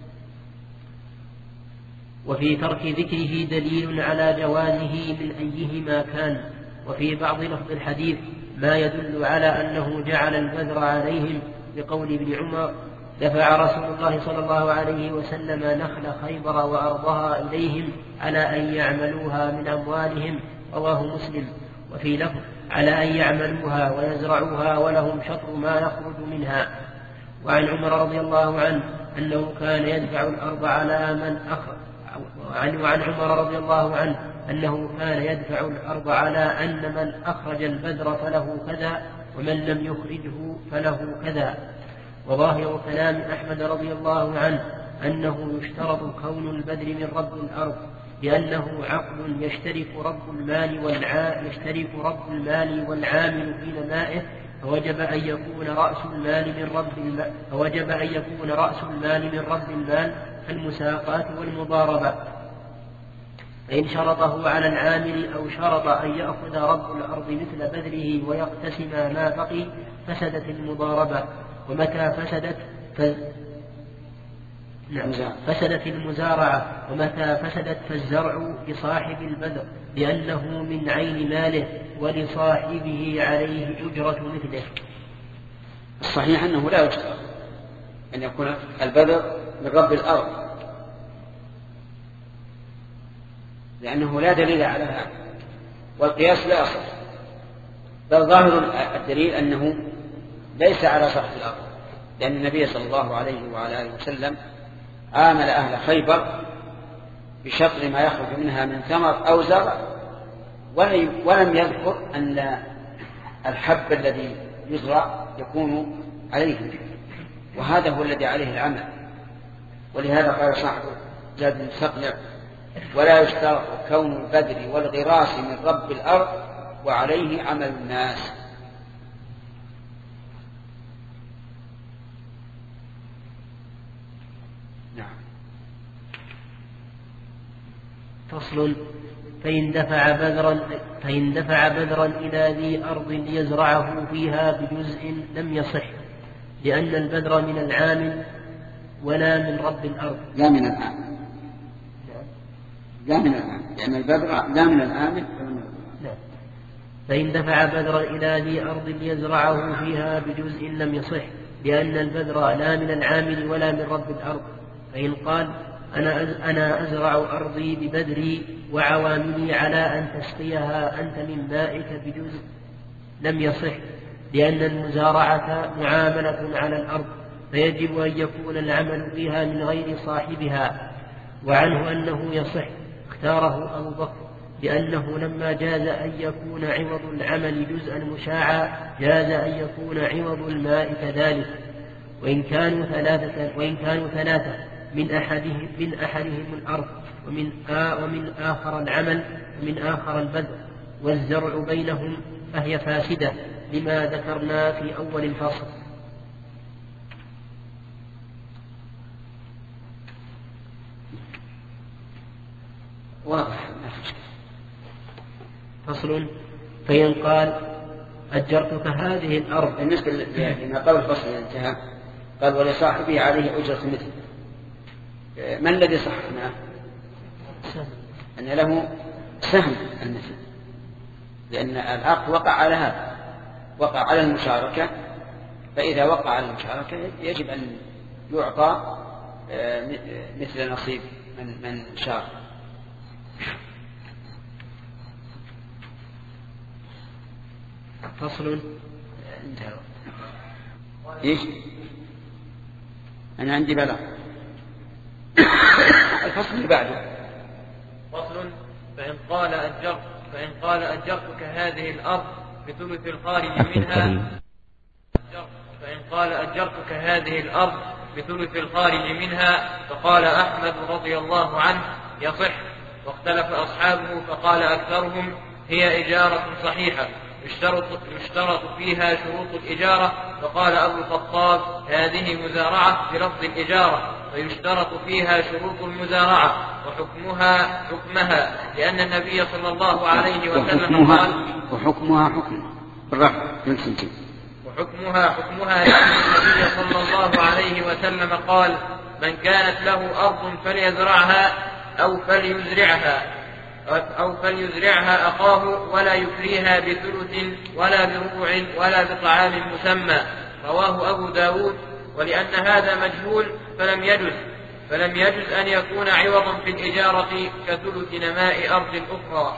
وفي ترك ذكره دليل على جوازه من أيهما كان. وفي بعض لفظ الحديث ما يدل على أنه جعل البذر عليهم بقول ابن عمر دفع رسول الله صلى الله عليه وسلم نخل خيبر وأرضها إليهم على أن يعملوها من أموالهم، رواه مسلم. وفي لفظ على أن يعملوها ويزرعوها ولهم شطر ما يخرج منها. وعن عمر رضي الله عنه أنه كان يدفع الأرض على من أخرج وعن عمر رضي الله عنه أنه كان يدفع الأرض على أن من أخرج البذر فله كذا ومن لم يخرجه فله كذا. وظاهر كلام أحمد رضي الله عنه أنه يشترط كون البذر من رب الأرض، لأنه عقد يشترك رب المال والع... يشترك رب المال والعامل في نمائه، فوجب أن يكون رأس المال من رب المال فوجب أن يكون رأس المال من رب المال كالمساقات والمضاربة. فإن شرطه على العامل أو شرط أن يأخذ رب الأرض مثل بذره ويقتسم ما بقي فسدت المضاربة. ومتى فسدت ف... نعم. فسدت المزارعة. ومتى فسدت فالزرع لصاحب البذر لأنه من عين ماله ولصاحبه عليه أجرة مثله. الصحيح أنه لا يشترط أن يكون البذر من رب الأرض، لأنه لا دليل على هذا والقياس لا يصح. بل ظاهر الدليل أنه ليس على صاحب الأرض، لأن النبي صلى الله عليه وعلى آله وسلم عامل أهل خيبر بشطر ما يخرج منها من ثمر أو زرع، ولم يذكر أن الحب الذي يزرع يكون عليه، وهذا هو الذي عليه العمل. ولهذا قال صاحب زاد المستقنع ولا يشترط كون البذر والغراس من رب الأرض وعليه عمل الناس. نعم. فصل. فإن دفع بذرا فإن دفع بذرا إلى ذي أرض ليزرعه فيها بجزء لم يصح، لأن البذر من العامل ولا من رب الأرض. لا من العامل لا من العامل لأن البذر لا من العامل. لا. فإن دفع بذرا إلى ذي أرض ليزرعه فيها بجزء لم يصح، لأن البذر لا من العامل ولا من رب الأرض. فإن قال أنا أنا أزرع أرضي ببذري وعواملي على أن تسقيها أنت من مائك بجزء لم يصح، لأن المزارعة معاملة على الأرض، فيجب أن يكون العمل فيها من غير صاحبها. وعنه أنه يصح اختاره أبو بكر، لأنه لما جاز أن يكون عوض العمل جزءا مشاعا جاز أن يكون عوض الماء كذلك. وإن كانوا ثلاثة وإن كانوا ثلاثة من أحدهم من أحدهم الأرض ومن آ ومن آخر العمل ومن آخر البذر، والزرع بينهم فهي فاسدة لما ذكرنا في أول الفصل. واضح. فصل. فإن قال أجرتك هذه الأرض. بالنسبة لما قبل الفصل انتهى قال ولصاحبه عليه أجرة مثل. ما الذي صححناه؟ أن له سهم المثل، لأن العقد وقع على هذا، وقع على المشاركة، فإذا وقع على المشاركة يجب أن يعطى مثل نصيب من من شارك. فصل. انتهى. ايش؟ أنا عندي بلاغ. الفصل اللي بعده. فصل. فإن قال أجرت فإن قال أجرتك هذه الأرض بثلث الخارج منها فإن قال أجرتك هذه الأرض بثلث الخارج منها فقال أحمد رضي الله عنه يصح، واختلف أصحابه فقال أكثرهم هي إجارة صحيحة يشترط, يشترط فيها شروط الإجارة، فقال أبو الخطاب هذه مزارعة بلفظ الإجارة ويشترط فيها شروط المزارعة وحكمها حكمها لأن النبي صلى الله عليه وسلم قال وحكمها حكم بالرفع وحكمها حكمها لأن النبي صلى الله عليه وسلم قال من كانت له أرض فليزرعها أو فليزرعها أو فليزرعها أخاه ولا يكريها بثلث ولا بربع ولا بطعام مسمى. رواه أبو داود. ولأن هذا مجهول فلم يجز فلم يجز أن يكون عوضا في الإجارة كثلث نماء أرض أخرى.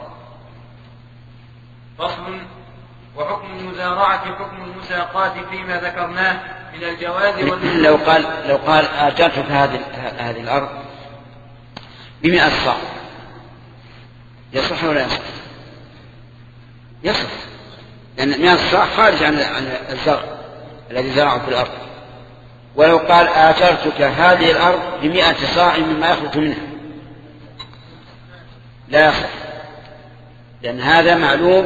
فصل. وحكم المزارعة حكم المساقات فيما ذكرناه من الجواز والنزول. لو قال لو قال آجرتك هذه هذه الأرض بمئة صاع يصح ولا يصح؟ يصح، لأن مئة صاع خارج عن الزرع الذي زرعه في الأرض. ولو قال آجرتك هذه الأرض بمئة صاع مما يخرج منها لا يصح، لأن هذا معلوم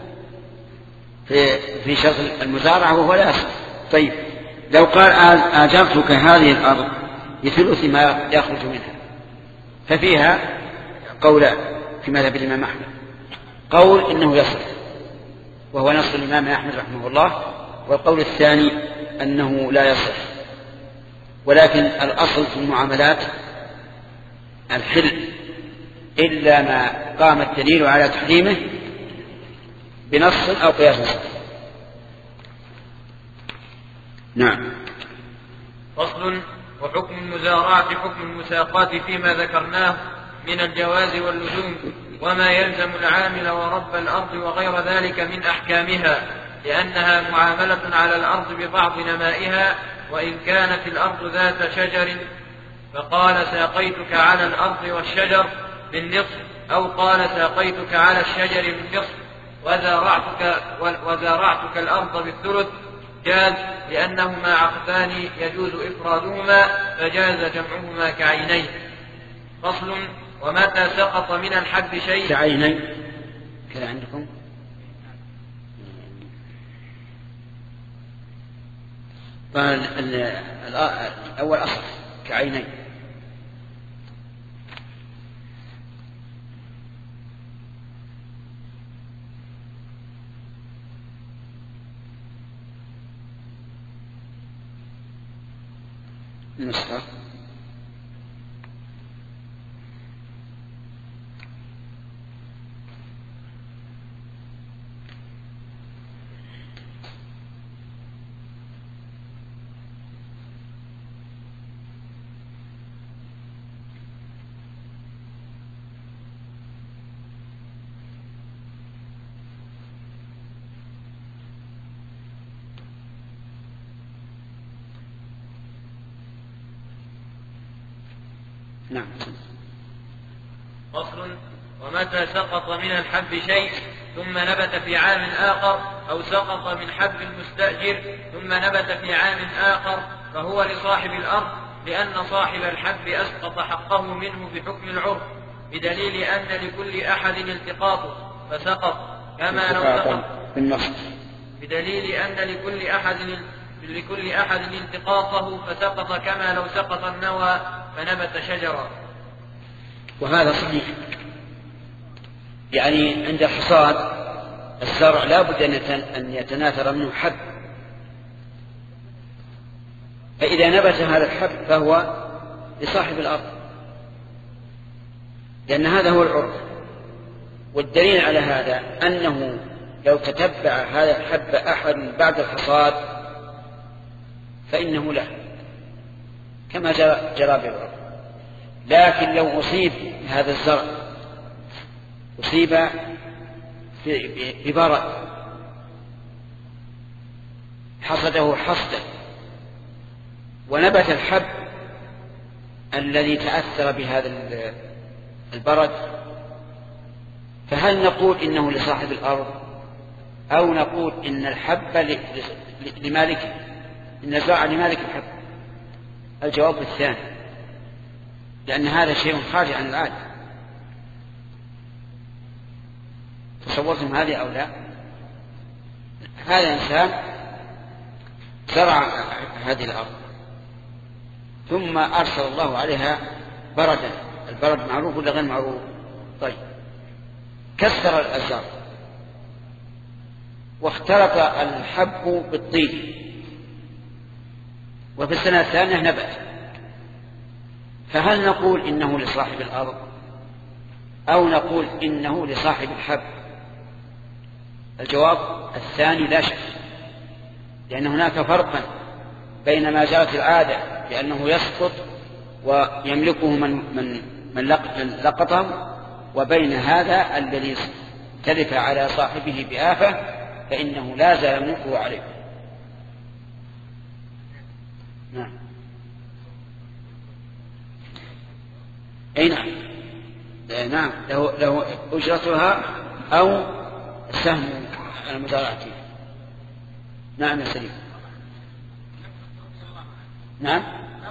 في في شغل المزارعة وهو لا يصح. طيب لو قال آجرتك هذه الأرض بثلث ما يخرج منها ففيها قولان في مذهب الإمام أحمد. قول إنه يصح وهو نص الإمام أحمد رحمه الله، والقول الثاني أنه لا يصح، ولكن الأصل في المعاملات الحل إلا ما قام الدليل على تحريمه بنص أو قياس. نعم. فصل. وحكم المزارعة حكم المساقات فيما ذكرناه من الجواز واللزوم وما يلزم العامل ورب الأرض وغير ذلك من أحكامها، لأنها معاملة على الأرض ببعض نمائها، وإن كانت الأرض ذات شجر فقال ساقيتك على الأرض والشجر بالنصف، أو قال ساقيتك على الشجر بالنصف وزارعتك, وزارعتك الأرض بالثلث جاز، لأنهما عقدان يجوز إفرادهما فجاز جمعهما كعينين. فصل. ومتى سقط من الحب شيء كعينين كذا عندكم الأول أصل كعينين. نسخة نعم. فصل. ومتى سقط من الحب شيء ثم نبت في عام آخر أو سقط من حب المستأجر ثم نبت في عام آخر فهو لصاحب الأرض، لأن صاحب الحب أسقط حقه منه بحكم العرف بدليل أن لكل أحد التقاطه فسقط، كما لو سقط بالنص، بدليل أن لكل أحد لكل أحد التقاطه فسقط كما لو سقط النوى فنبت شجرا. وهذا صحيح، يعني عند الحصاد الزرع لا بد أن يتناثر منه حب، فإذا نبت هذا الحب فهو لصاحب الأرض، لأن هذا هو العرف. والدليل على هذا أنه لو تتبع هذا الحب أحد بعد الحصاد فإنه له كما جرى بالعرف. لكن لو أصيب هذا الزرع أصيب ببرد حصده حصدا ونبت الحب الذي تأثر بهذا البرد، فهل نقول إنه لصاحب الأرض أو نقول إن الحب لمالك، إن الزرع لمالك الحب؟ الجواب الثاني، لأن هذا شيء خارج عن العادة. تصورتم هذه أو لا؟ هذا إنسان زرع هذه الأرض ثم أرسل الله عليها بردا، البرد معروف ولا غير معروف؟ طيب، كسر الزرع واختلط الحب بالطين، وفي السنة الثانية نبت، فهل نقول إنه لصاحب الأرض أو نقول إنه لصاحب الحب؟ الجواب الثاني لا شك، لأن هناك فرقا بين ما جرت العادة لأنه يسقط ويملكه من من من لقطه، وبين هذا الذي تلف على صاحبه بآفة فإنه لا زال ملكه عليه. نعم. أي نعم، نعم، له له أجرتها أو سهم المزارعة. نعم يا سليم. نعم.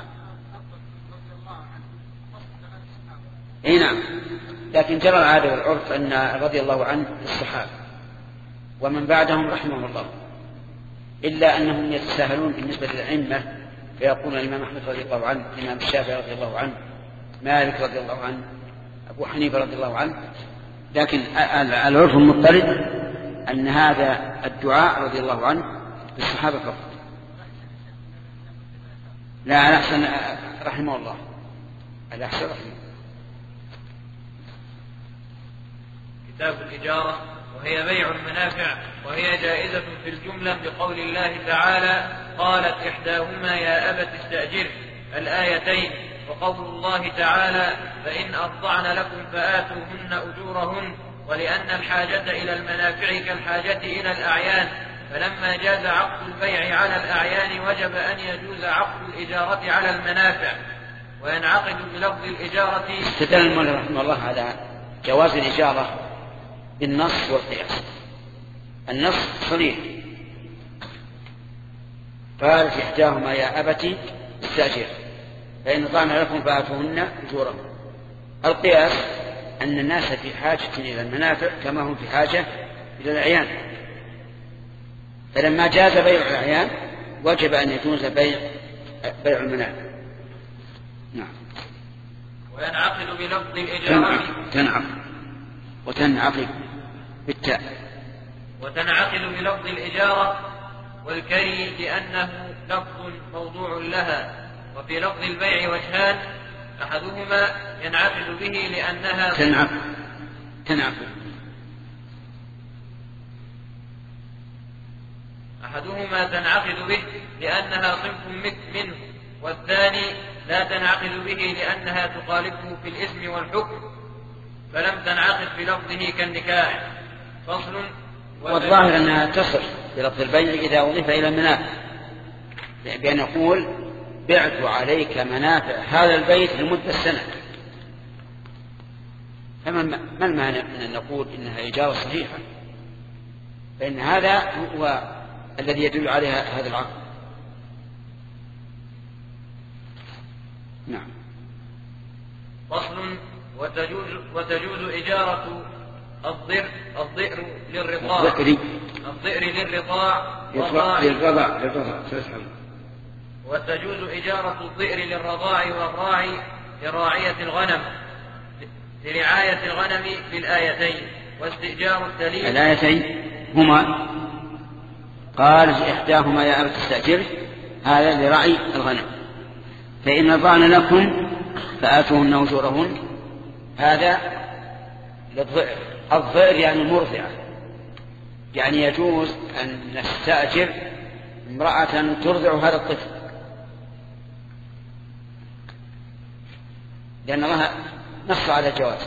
اي نعم، لكن جرى العادة والعرف أن رضي الله عنه الصحابة ومن بعدهم رحمه الله، إلا أنهم يتساهلون بالنسبة للأئمة، فيقول الإمام أحمد رضي الله عنه، الإمام الشافعي رضي الله عنه، مالك رضي الله عنه، أبو حنيفة رضي الله عنه. لكن العرف المضطرد أن هذا الدعاء رضي الله عنه للصحابة فقط. لا، على أحسن رحمه الله، على أحسن رحمه. كتاب الإجارة، وهي بيع المنافع، وهي جائزة في الجملة بقول الله تعالى: قالت إحداهما يا أبت استأجره، الآيتين، وقول الله تعالى: فإن أرضعن لكم فآتوهن أجورهن، ولأن الحاجة إلى المنافع كالحاجة إلى الأعيان، فلما جاز عقد البيع على الأعيان وجب أن يجوز عقد الإجارة على المنافع، وينعقد بلفظ الإجارة. استدل المولى رحمه الله على جواز الإجارة بالنص والقياس. النص صريح، قالت إحداهما يا أبت استأجر فإن أرضعن لكم فآتوهن أجورهن. القياس أن الناس في حاجة إلى المنافع كما هم في حاجة إلى الأعيان، فلما جاز بيع الأعيان وجب أن يجوز بيع بيع المنافع. نعم. وينعقد بلفظ الإجارة. تنعقد وتنعقد بالتاء. وتنعقد بلفظ الإجارة والكري لأنه لفظ موضوع لها. وفي لفظ البيع وجهان، أحدهما ينعقد به لأنها تنعقد تنعقد أحدهما تنعقد به لأنها صنف منه، والثاني لا تنعقد به لأنها تخالفه في الاسم والحكم، فلم تنعقد بلفظه كالنكاح. فصل. والظاهر أنها تصل بلفظ البيع إذا أضيف إلى المنافع، بأن يقول بعت عليك منافع هذا البيت لمدة سنة، فما ما المانع من أن نقول إنها إجارة صحيحة؟ فإن هذا هو الذي يدل عليها هذا العقد. نعم. فصل. وتجوز, وتجوز إجارة الضئر الضئر للرضاع الضئر الضئر للرضاع للرضاع للرضاع للرضاع وتجوز إجارة الضئر للرضاع والراعي لراعية الغنم لرعاية الغنم في الآيتين. واستئجار الدليل الآيتين هما قال إحداهما يا أبت استأجره هذا لرعي الغنم، فإن رضعن لكم فآتوهن أجورهن هذا للضئر. الضئر يعني المرضعة، يعني يجوز أن نستأجر امرأة ترضع هذا الطفل، لأن الله نص على الجواز.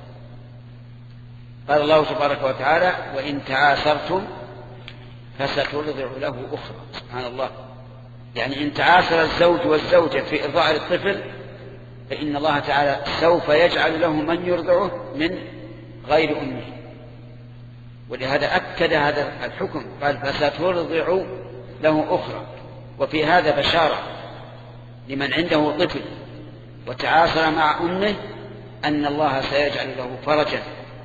قال الله تبارك وتعالى وإن تعاسرتم فسترضع له أخرى. سبحان الله، يعني إن تعاسر الزوج والزوجة في إرضاع الطفل فإن الله تعالى سوف يجعل له من يرضعه من غير أمه، ولهذا أكد هذا الحكم قال فسترضع له أخرى. وفي هذا بشارة لمن عنده طفل وتعاصر مع أمه أن الله سيجعل له فرجا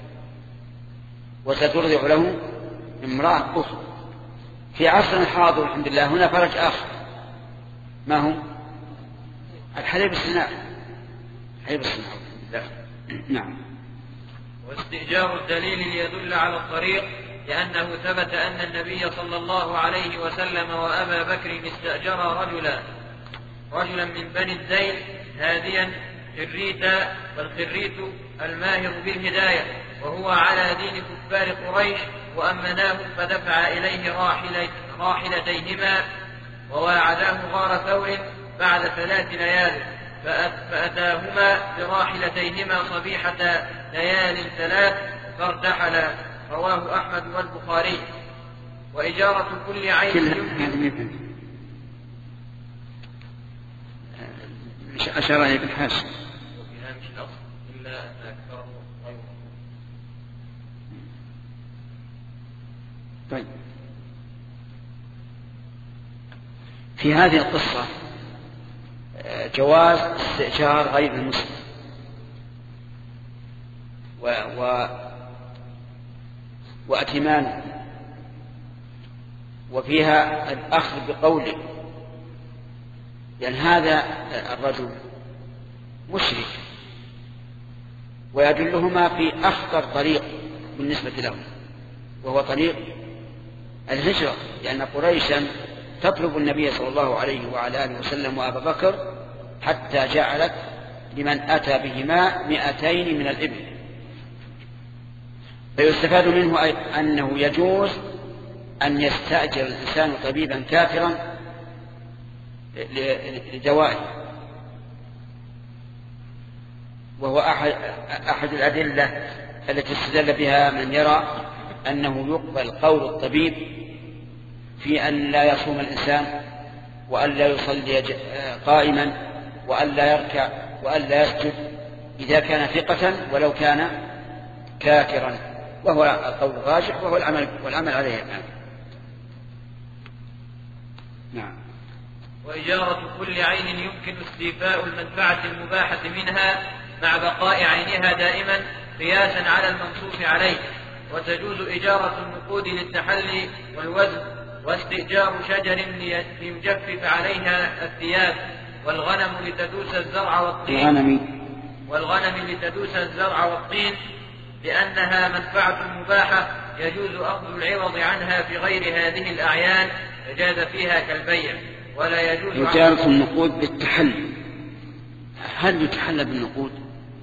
وسترضع له امرأة أخرى. في عصر حاضر الحمد لله هنا فرج آخر، ما هو الحليب الصناعي، الحليب الصناعي الحمد لله. نعم. واستئجار الدليل ليدل على الطريق، لأنه ثبت أن النبي صلى الله عليه وسلم وأبا بكر استأجرا رجلا رجلا من بني الديل هاديا خريتا، والخريت الماهر بالهداية، وهو على دين كفار قريش، وأمناه فدفع إليه راحلة راحلتيهما وواعداه غار ثور بعد ثلاث ليال، فأتاهما براحلتيهما صبيحة ليال ثلاث فارتحلا. رواه أحمد والبخاري. وإجارة كل عين يمكن أشار إليه بالحاشية وفيها مش الأصل إلا أن أكثره غيره. طيب، في هذه القصة جواز استئجار غير المسلم و... و... وأتمانه، وفيها الأخذ بقوله، لأن هذا الرجل مشرك ويدلهما في أخطر طريق بالنسبة له، وهو طريق الهجرة، لأن قريشا تطلب النبي صلى الله عليه وعلى آله وسلم وأبا بكر حتى جعلت لمن أتى بهما مئتين من الإبل. فيستفاد منه أنه يجوز أن يستأجر الإنسان طبيبا كافرا لدوائه، وهو أحد, أحد الأدلة التي استدل بها من يرى أنه يقبل قول الطبيب في أن لا يصوم الإنسان وأن لا يصلي قائما وأن لا يركع وأن لا يسجد إذا كان ثقة ولو كان كافرا، وهو القول الراجح وهو العمل والعمل عليه الآن. نعم. وإجارة كل عين يمكن استيفاء المنفعة المباحة منها مع بقاء عينها دائما قياسا على المنصوص عليه. وتجوز إجارة النقود للتحلي والوزن، واستئجار شجر ليجفف عليها الثياب، والغنم لتدوس الزرع والطين والغنم لتدوس الزرع والطين لأنها منفعة مباحة يجوز أخذ العوض عنها في غير هذه الأعيان فجاز فيها كالبيع. ولا يجوز إجارة النقود بالتحلي. هل يتحلى بالنقود؟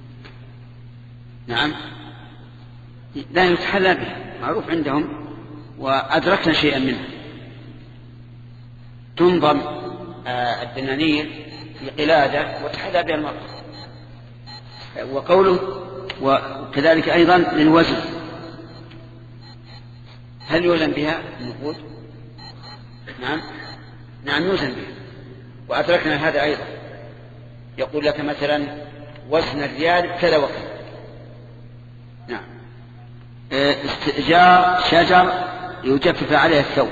نعم، لا يتحلى بها، معروف عندهم وأدركنا شيئا منها. تنظم الدنانير في قلادة وتحلى بها المرأة. وقوله وكذلك أيضا للوزن، هل يوزن بها النقود؟ نعم نعم يوزن بها، وأدركنا هذا أيضا. يقول لك مثلا وزن الريال كذا وكذا. نعم. استئجار شجر يجفف عليه الثوب،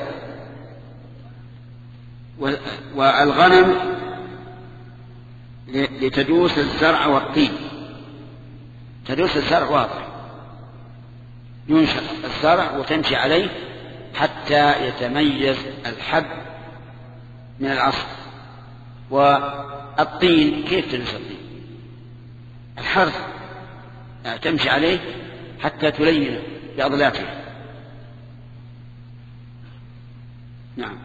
والغنم لتدوس الزرع والطين. تدوس الزرع واضح، ينشأ الزرع وتمشي عليه حتى يتميز الحب من الأصل. والطين كيف تنشأ الطين؟ الحرث يعني تمشي عليه حتى تلين بأضلافها. نعم.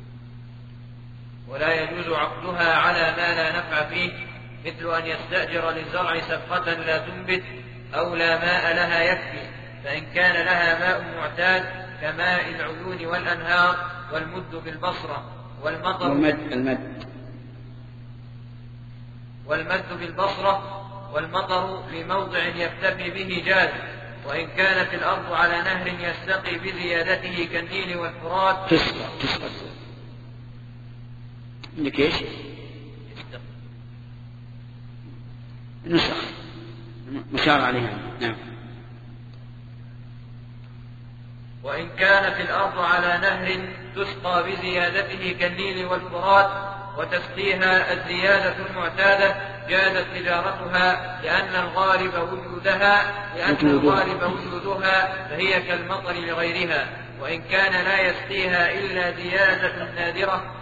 ولا يجوز عقدها على ما لا نفع فيه، مثل أن يستأجر للزرع سبقة لا تنبت أو لا ماء لها يكفي، فإن كان لها ماء معتاد كماء العيون والأنهار والمد بالبصرة والمطر والمد المد والمد بالبصرة والمطر في موضع يكتفي به جاز. وإن كانت الأرض على نهر يستقي بزيادته كالنيل والفرات تسقى تسقى عندك ايش؟ نسخ مشار عليها. نعم. وإن كانت الأرض على نهر تسقى بزيادته كالنيل والفرات وتسقيها الزيادة المعتادة جازت تجارتها، لأن الغالب وجودها لأن الغالب وجودها فهي كالمطر لغيرها. وإن كان لا يسقيها إلا زيادة نادرة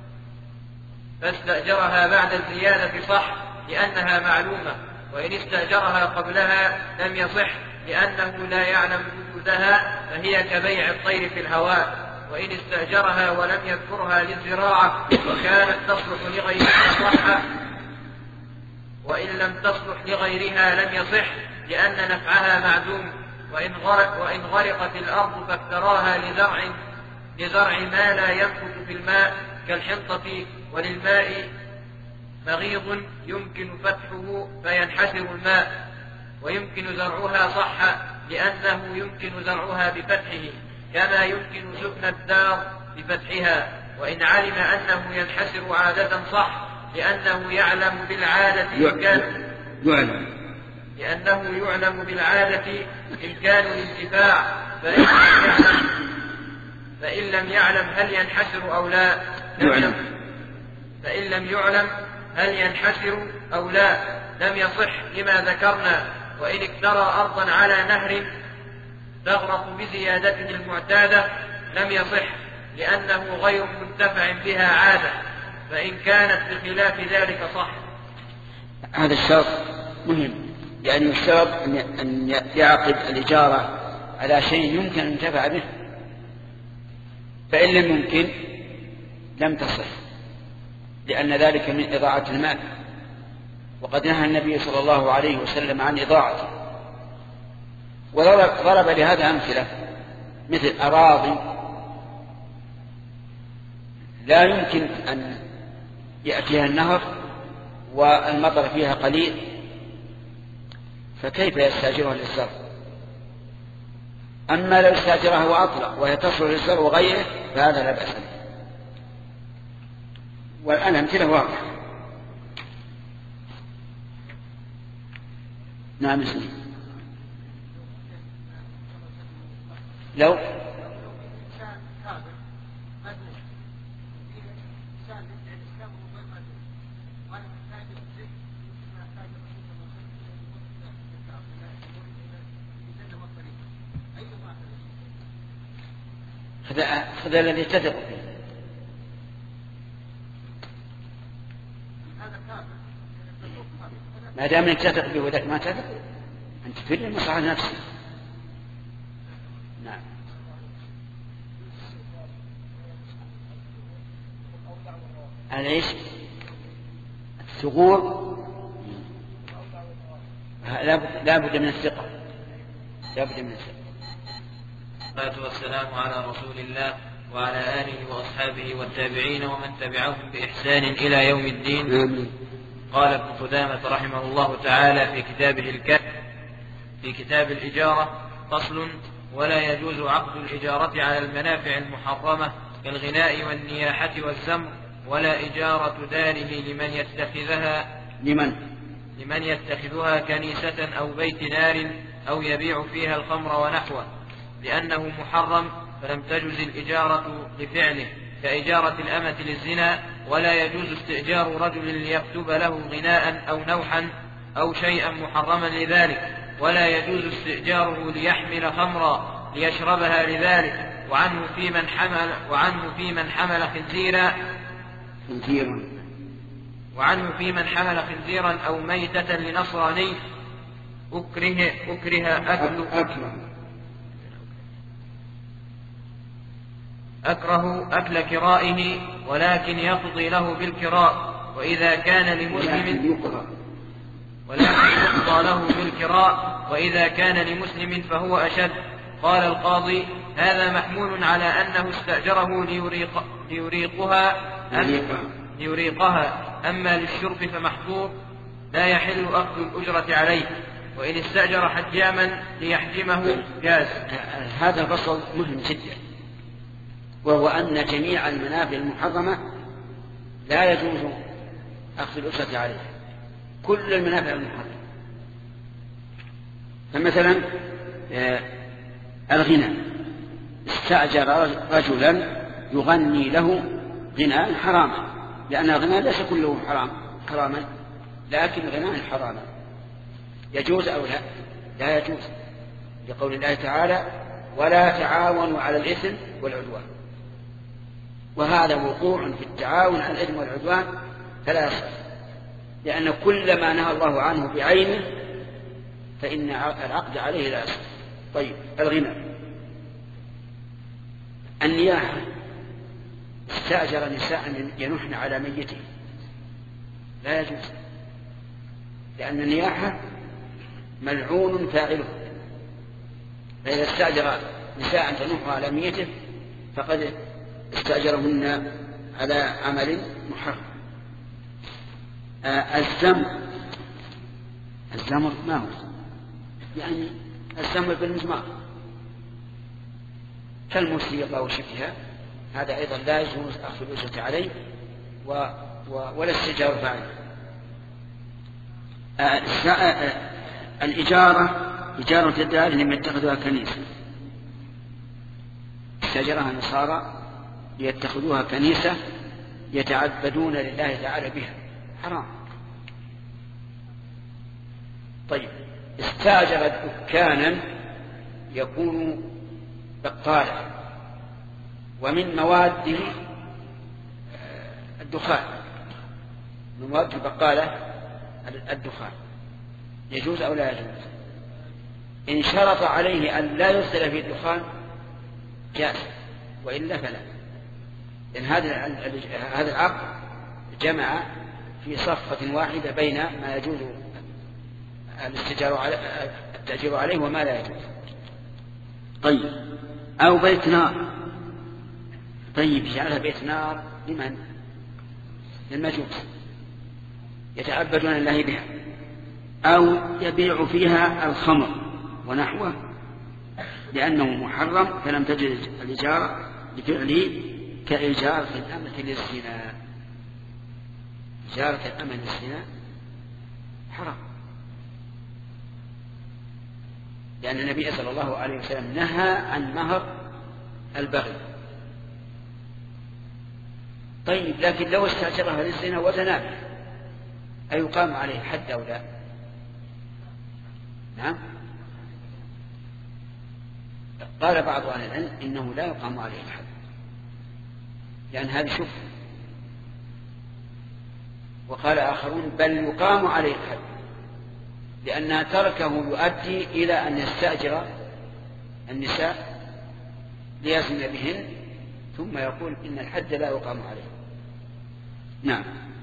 فاستأجرها بعد الزيادة صح لأنها معلومة، وإن استأجرها قبلها لم يصح لأنه لا يعلم وجودها فهي كبيع الطير في الهواء. وإن استأجرها ولم يذكرها للزراعة وكانت تصلح لغيرها صح، وإن لم تصلح لغيرها لم يصح لأن نفعها معدوم. وإن غرق وإن غرقت الأرض فافتراها لزرع لزرع ما لا ينبت في الماء كالحنطة، وللماء مغيض يمكن فتحه فينحسر الماء، ويمكن زرعها صح لأنه يمكن زرعها بفتحه كما يمكن سكن الدار بفتحها. وإن علم أنه ينحسر عادة صح لأنه يعلم بالعادة إمكان لأنه يعلم بالعادة إمكان الانتفاع، فإن لم يعلم فإن لم يعلم هل ينحسر أو لا لم فإن لم يعلم هل ينحسر أو لا لم يصح لما ذكرنا. وإن اكترى أرضا على نهر تغرق بزيادته المعتادة لم يصح لأنه غير منتفع بها عادة، فإن كانت بخلاف ذلك صح. هذا الشرط مهم، يعني الشرط أن يعقد الإجارة على شيء يمكن أن ينتفع به، فإن لم يمكن لم تصح، لأن ذلك من إضاعة المال، وقد نهى النبي صلى الله عليه وسلم عن إضاعته. وضرب لهذا أمثلة مثل أراضي لا يمكن أن يأتيها النهر والمطر فيها قليل، فكيف يستأجرها للزرع؟ أما لو استأجرها وأطلق وهي تصلح للزرع وغيره فهذا لا بأس به. والآن أمثلة واضحة. نعم. لو هذا الذي تثق فيه. ما دام انك تثق به وذاك ما تثق انت تفيد مصلحة نفسك. نعم. على ايش؟ الثغور لا بد من الثقة، لا بد من الثقة. والصلاة والسلام على رسول الله وعلى آله وأصحابه والتابعين ومن تبعهم بإحسان إلى يوم الدين. آمين. قال ابن قدامة رحمه الله تعالى في كتابه الكافي في كتاب الإجارة: فصل: ولا يجوز عقد الإجارة على المنافع المحرمة كالغناء والنياحة والزمر، ولا إجارة داره لمن يتخذها لمن لمن يتخذها كنيسة أو بيت نار أو يبيع فيها الخمر ونحوه، لأنه محرم فلم تجز الإجارة لفعله، كإجارة الأمة للزنا. ولا يجوز استئجار رجل ليكتب له غناء أو نوحا أو شيئا محرما لذلك، ولا يجوز استئجاره ليحمل خمرا ليشربها لذلك. وعنه في من حمل وعنه في من حمل خنزيرا خنزيرا وعنه في من حمل خنزيرا أو ميتة لنصراني أكره أكره أكل أكره أكره أكل كرائه ولكن يقضي له بالكراء. وإذا كان لمسلم ولكن يقضى له بالكراء وإذا كان لمسلم فهو أشد. قال القاضي: هذا محمول على أنه استأجره ليريق ليريقها ليريقها أما للشرب فمحظور لا يحل أخذ الأجرة عليه. وإن استأجر حجاما ليحجمه جاز. هذا فصل مهم جدا، وهو أن جميع المنافع المحرمة لا يجوز أخذ الأجرة عليها، كل المنافع المحرمة. فمثلا الغنى، استأجر رجلا يغني له غناء حراما، لأن الغناء ليس كله حرام حراما لكن غناء حراما، يجوز أو لا؟ لا يجوز، لقول الله تعالى: ولا تعاونوا على الإثم والعدوان. وهذا وقوع في التعاون على الإثم والعدوان فلا يصح، لأن كل ما نهى الله عنه بعينه فإن العقد عليه لا يصح. طيب، الغنى، النياحة، استأجر نساء ينحن على ميته، لا يجوز، لأن النياحة ملعون فاعله، فإذا استأجر نساء تنح على ميته فقد استأجرهن على عمل محرم. آه الزمر، الزمر ما هو؟ يعني الزمر بالمزمار كالموسيقى وشبهها، هذا أيضا لا يجوز أخذ الأجرة عليه و... و... ولا استئجار فاعله. آه آه الإجارة، إجارة الدار لم يتخذوها كنيسة، استأجرها النصارى ليتخذوها كنيسة يتعبدون لله تعالى بها، حرام. طيب، استأجر دكانا يكون بقالا، ومن مواد الدخان، من مواد البقالة الدخان، يجوز أو لا يجوز؟ إن شرط عليه أن لا يرسل فيه الدخان جاز، وإلا فلا، لأن هذا العقد جمع في صفقة واحدة بين ما يجوز التأجير عليه وما لا يجوز. طيب، أو بيت نار، طيب جعلها بيت نار لمن؟ للمجوس يتعبدون لله بها، أو يبيع فيها الخمر ونحوه لأنه محرم فلم تجد الإجارة لفعله كإجارة الأمة للزنا. إجارة الأمة للزنا حرام، لأن النبي صلى الله عليه وسلم نهى عن مهر البغي. طيب، لكن لو استأجرها للزنا وتنابه أيقام عليه حد أو لا؟ نعم، قال بعض أهل العلم إنه لا يقام عليه الحد، لأن هذه شبهة. وقال آخرون بل يقام عليه الحد، لأن تركه يؤدي إلى أن يستأجر النساء ليزن بهن ثم يقول إن الحد لا يقام عليه. نعم.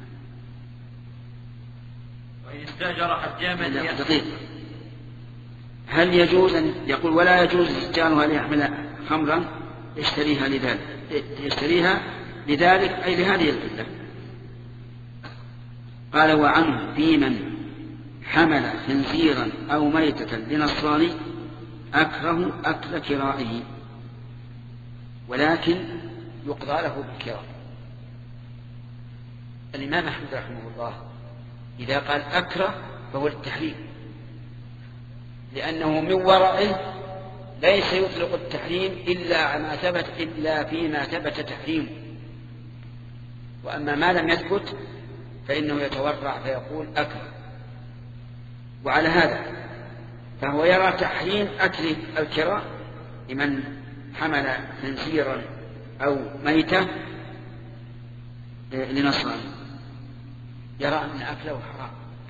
وإن استأجر حجاما دقيقة، هل يجوز أن يقول ولا يجوز استئجارها ليحمل خمرا يشتريها لذلك يشتريها لذلك أي لهذه العلة؟ قال وعنه في من حمل خنزيرا أو ميتة لنصراني أكره أكل كرائه ولكن يقضى له بالكراء. الإمام أحمد رحمه الله إذا قال أكره فهو التحريم، لأنه من ورعه ليس يطلق التحريم إلا ما ثبت إلا فيما ثبت تحريمه، وأما ما لم يثبت فإنه يتورع فيقول أكره. وعلى هذا فهو يرى تحريم أكل الكراء لمن حمل خنزيرا أو ميتة لنصراني، يرى أن أكله حرام.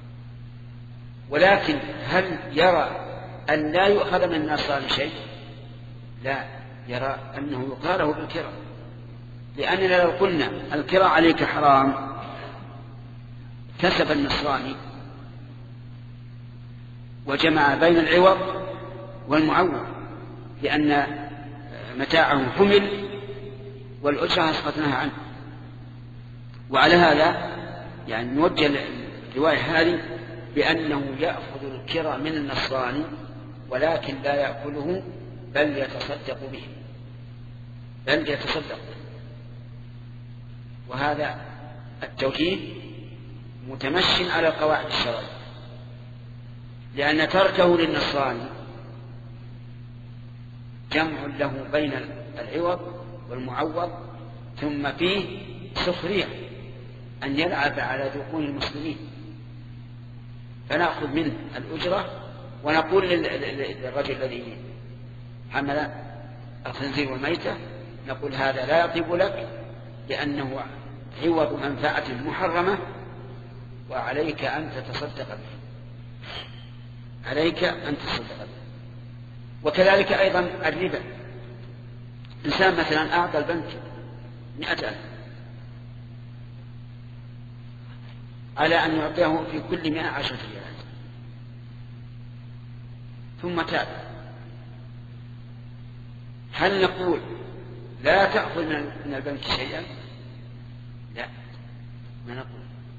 ولكن هل يرى أن لا يؤخذ من النصراني شيء؟ لا، يرى أنه يقاله بالكراء، لأننا لو قلنا الكراء عليك حرام كسب النصراني وجمع بين العوض والمعوض، لأن متاعه حمل والأجرة أسقطناها عنه. وعلى هذا يعني نوجه الرواية هذه بأنه يأخذ الكرى من النصراني ولكن لا يأكله بل يتصدق به بل يتصدق به. وهذا التوجيه متمش على القواعد الشرعية، لأن تركه للنصراني جمع له بين العوض والمعوض، ثم فيه سخرية أن يلعب على ذقون المسلمين، فنأخذ منه الأجرة ونقول للرجل الذي حمل الخنزير والميتة، نقول هذا لا يطيب لك لأنه عوض منفعة محرمة وعليك أن تتصدق به عليك أن تتصدق به. وكذلك أيضا الربا، إنسان مثلا أعطى البنك مئة ألف على أن يعطيه في كل مئة عشرة ريالات ثم تاب، هل نقول لا تأخذ من البنك شيئا؟ لا، ما نقول،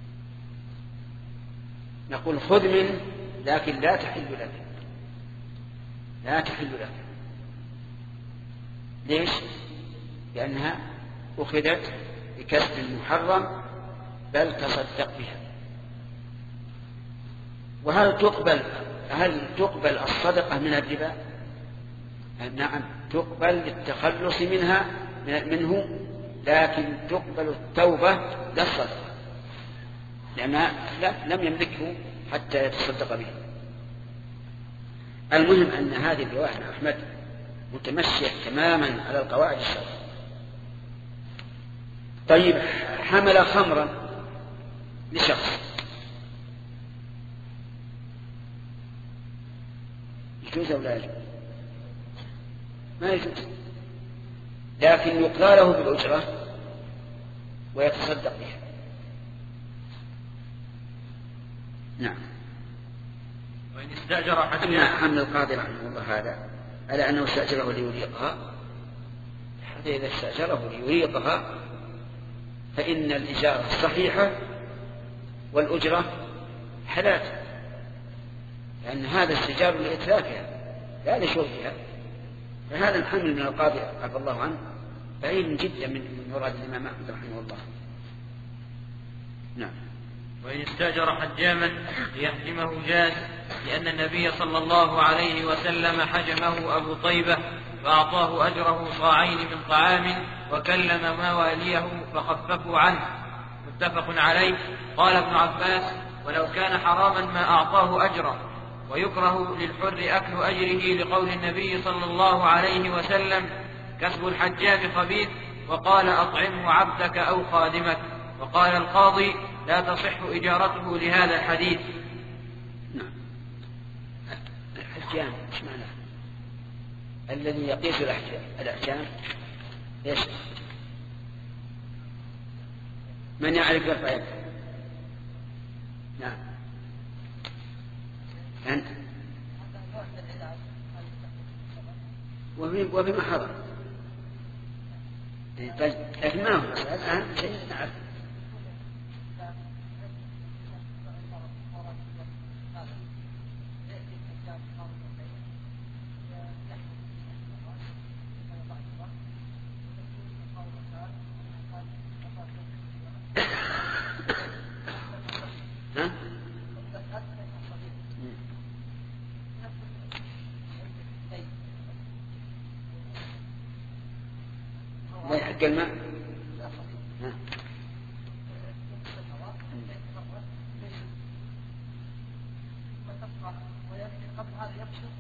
نقول خذ منه لكن لا تحل لك لا تحل لك ليش؟ لأنها أخذت بكسب محرم بل تصدق بها. وهل تقبل هل تقبل الصدقة من الربا؟ نعم تقبل للتخلص منها منه، لكن تقبل التوبة لا الصدقة، لأنها لم يملكه حتى يتصدق به. المهم أن هذه الرواية أحمد متمشية تماما على القواعد الشرعية. طيب، حمل خمرا لشخص يجوز أو لا يجوز؟ ما يجوز، لكن يقاله بالأجرة ويتصدق بها. نعم. وإن استأجر حتى حمل القاضي رحمه الله هذا على أنه استأجره ليريقها، حتى إذا استأجره ليريقها فإن الإجارة صحيحة والأجرة حلال، لأن هذا استئجار لإتلافها لا لشربها. فهذا الحمل من القاضي عفى الله عنه بعيد جدا من مراد الإمام أحمد رحمه الله. نعم. وإن استأجر حجاما ليحجمه جاز، لأن النبي صلى الله عليه وسلم حجمه أبو طيبة فأعطاه أجره صاعين من طعام وكلم مواليه فخففوا عنه، متفق عليه. قال ابن عباس: ولو كان حراما ما أعطاه أجره. ويكره للحر أكل أجره لقول النبي صلى الله عليه وسلم: كسب الحجام خبيث. وقال: أطعمه عبدك أو خادمك. وقال القاضي: لا تصح إجارته لهذا الحديث. نعم. الحجام ايش معناه؟ الذي يقيس الأحجام ايش؟ من يعرف يرفع يده؟ نعم أنت. وبما حضر. طيب لكن ما هو الآن شيء نعرف. ها؟ لا يحق الماء. ها؟ قبل هذا يقصد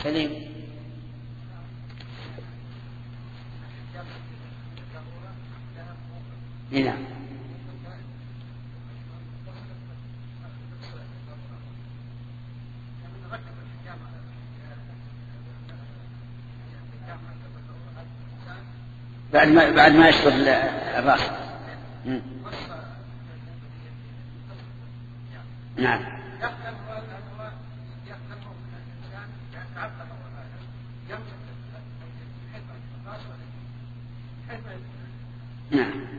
سليم. نعم. بعد ما بعد ما يشغل الراس. مم. نعم. نعم.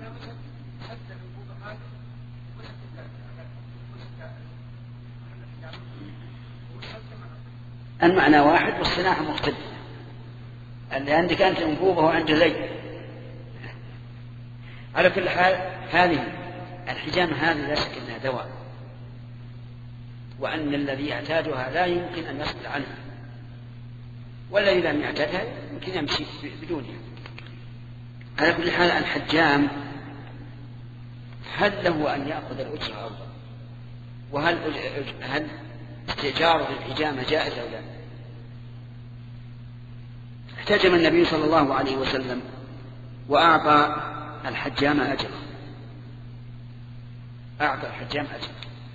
المعنى واحد والصناعة مختلفة. اللي عندك أنت أنبوبة وعنده لي. على كل حال هذه الحجامة هذه لا شك أنها دواء، وأن الذي يعتادها لا يمكن أن يصبر عنها، والذي لم يعتادها يمكن يمشي بدونها. على كل حال الحجام هل له أن يأخذ الأجرة أو لا؟ وهل هل استئجار الحجامة جائز أو لا؟ احتجم النبي صلى الله عليه وسلم وأعطى الحجام أجرا، أعطى الحجام أجرا،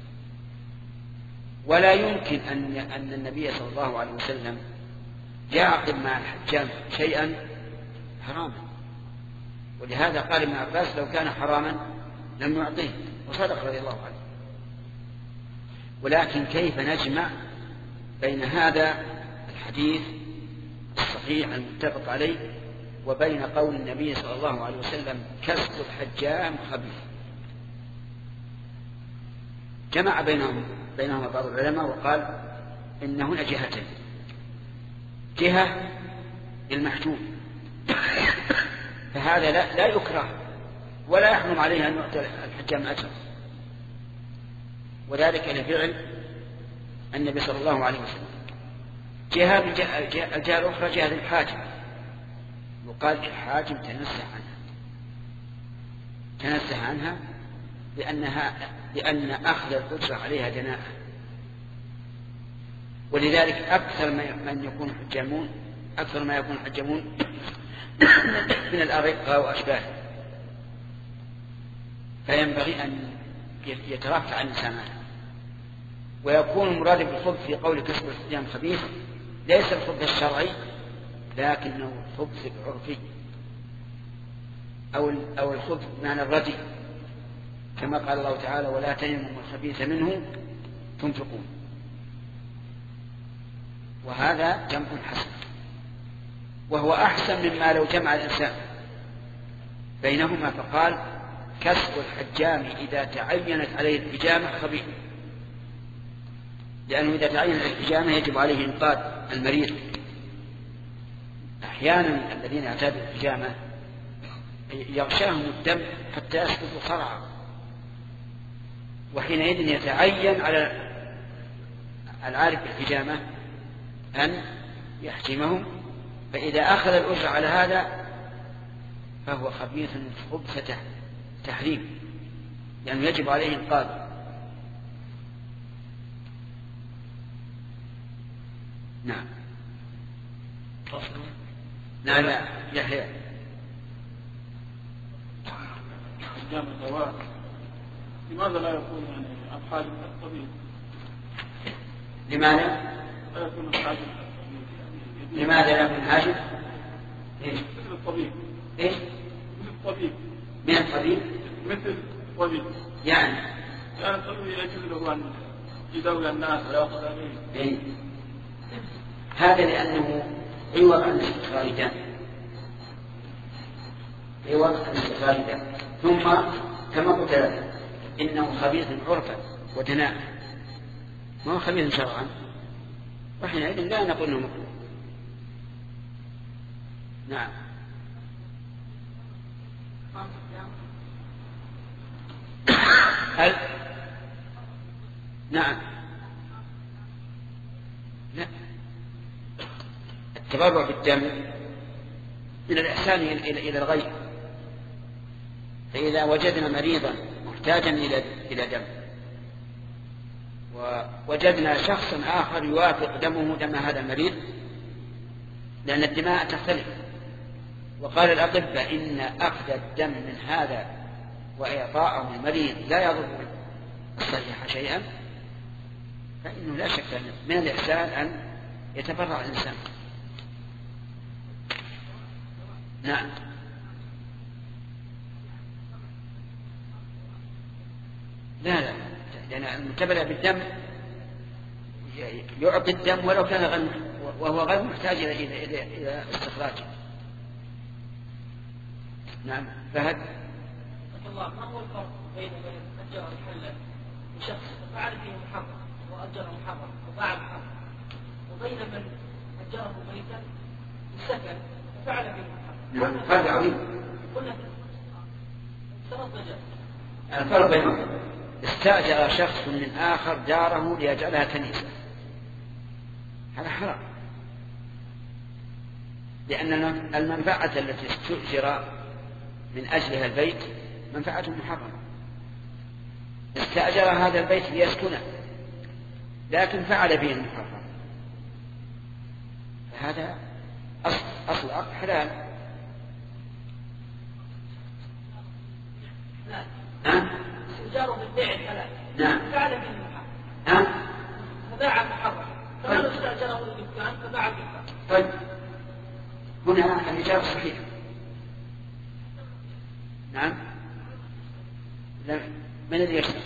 ولا يمكن أن أن النبي صلى الله عليه وسلم يعقد مع الحجام شيئا حراما، ولهذا قال ابن عباس لو كان حراما لم يعطيه، وصدق رضي الله عنه. ولكن كيف نجمع بين هذا الحديث الصحيح المتفق عليه وبين قول النبي صلى الله عليه وسلم كسب الحجام خبيث؟ جمع بينهم بينهما بعض العلماء وقال إن هنا جهتين: جهة للمحجوب فهذا لا, لا يكره ولا يحرم عليه أن يعطي الحجام أجر، وذلك لفعل النبي صلى الله عليه وسلم. جهة الجهة الأخرى جهة الحاجم، وقال الحاجم تنزه عنها تنزه عنها لأنها لأن أخذ الأجرة عليها دناءة، ولذلك أكثر من يكون حجامون أكثر ما يكون حجامون من الأرقة وأشباهه، فينبغي أن يترفع الإنسان عنها. ويكون المراد بالخبث في قول كسب الحجام خبيث ليس الخبث الشرعي، لكنه الخبث العرفي أو أو الخبث بمعنى الردي، كما قال الله تعالى: ولا تيمموا الخبيث منه تنفقون. وهذا جمع حسن، وهو أحسن مما لو جمع الإنسان بينهما فقال كسب الحجام إذا تعينت عليه الحجامة خبيث، لأنه إذا تعينت الحجامة يجب عليه إنقاذ المريض. أحيانا الذين اعتادوا الحجامة يغشاهم الدم حتى يسقطوا صرعا، وحينئذ يتعين على العارف بالحجامة أن يحجمهم، فإذا أخذ الأجر على هذا فهو خبيث خبث تحريم، لأنه يعني يجب عليه إنقاذ. نعم. نعم لا يحيى. حجام الدواء لماذا لا يكون يعني أبحاث الطبيب؟ لماذا؟ لا يكون أبحاث لماذا لا يكون حاجب؟ إيش؟ مثل الطبيب. إيش؟ مثل الطبيب. من الطبيب؟ مثل الطبيب. يعني؟ يعني الطبيب يجوز له أن يداوي الناس ويأخذ عليهم. إيه؟ هذا لأنه عوض عن استخراج دم، عوض عن استخراج دم. ثم كما قلت لك إنه خبيث عرفا ودناء، ما هو خبيث شرعا، وحينئذ لا نقول انه مكروه. نعم. هل نعم لا التبرع بالدم من الإحسان إلى الغير، فإذا وجدنا مريضا محتاجا إلى إلى دم ووجدنا شخصا آخر يوافق دمه دم هذا المريض، لأن الدماء تختلف، وقال الأطباء إن أخذ الدم من هذا وإعطاءه المريض لا يضر الصحيح شيئا، فإنه لا شك من الإحسان أن يتبرع الإنسان. نعم. لا لا لأن المتبرع بالدم يعطي الدم ولو كان غير وهو غير محتاج إلى إلى إلى استخراجه. نعم. فهد. الله ما هو الفرق بين من أجر محلا لشخص فعل فيه محرم وأجر محرم وباع محرم، وبين من أجره بيتا للسكن وفعل فيه محرم؟ نعم. فرق عظيم. قلنا ثلاث وجهات. الفرق بينهم: استأجر شخص من آخر داره ليجعلها كنيسة، هذا حرام، لأن المنفعة التي استؤجر من أجلها البيت منفعة محرمة. استأجر هذا البيت ليسكنه لكن فعل به المحرم، فهذا أصل أصل عقد حلال. نعم. استئجاره بالبيع الحلال. نعم. فعل به المحرم. نعم. فباع المحرم. فلو استأجره الدكان فباع المحرم. طيب هنا الإجابة صحيحة. نعم. من الذي يشتغل؟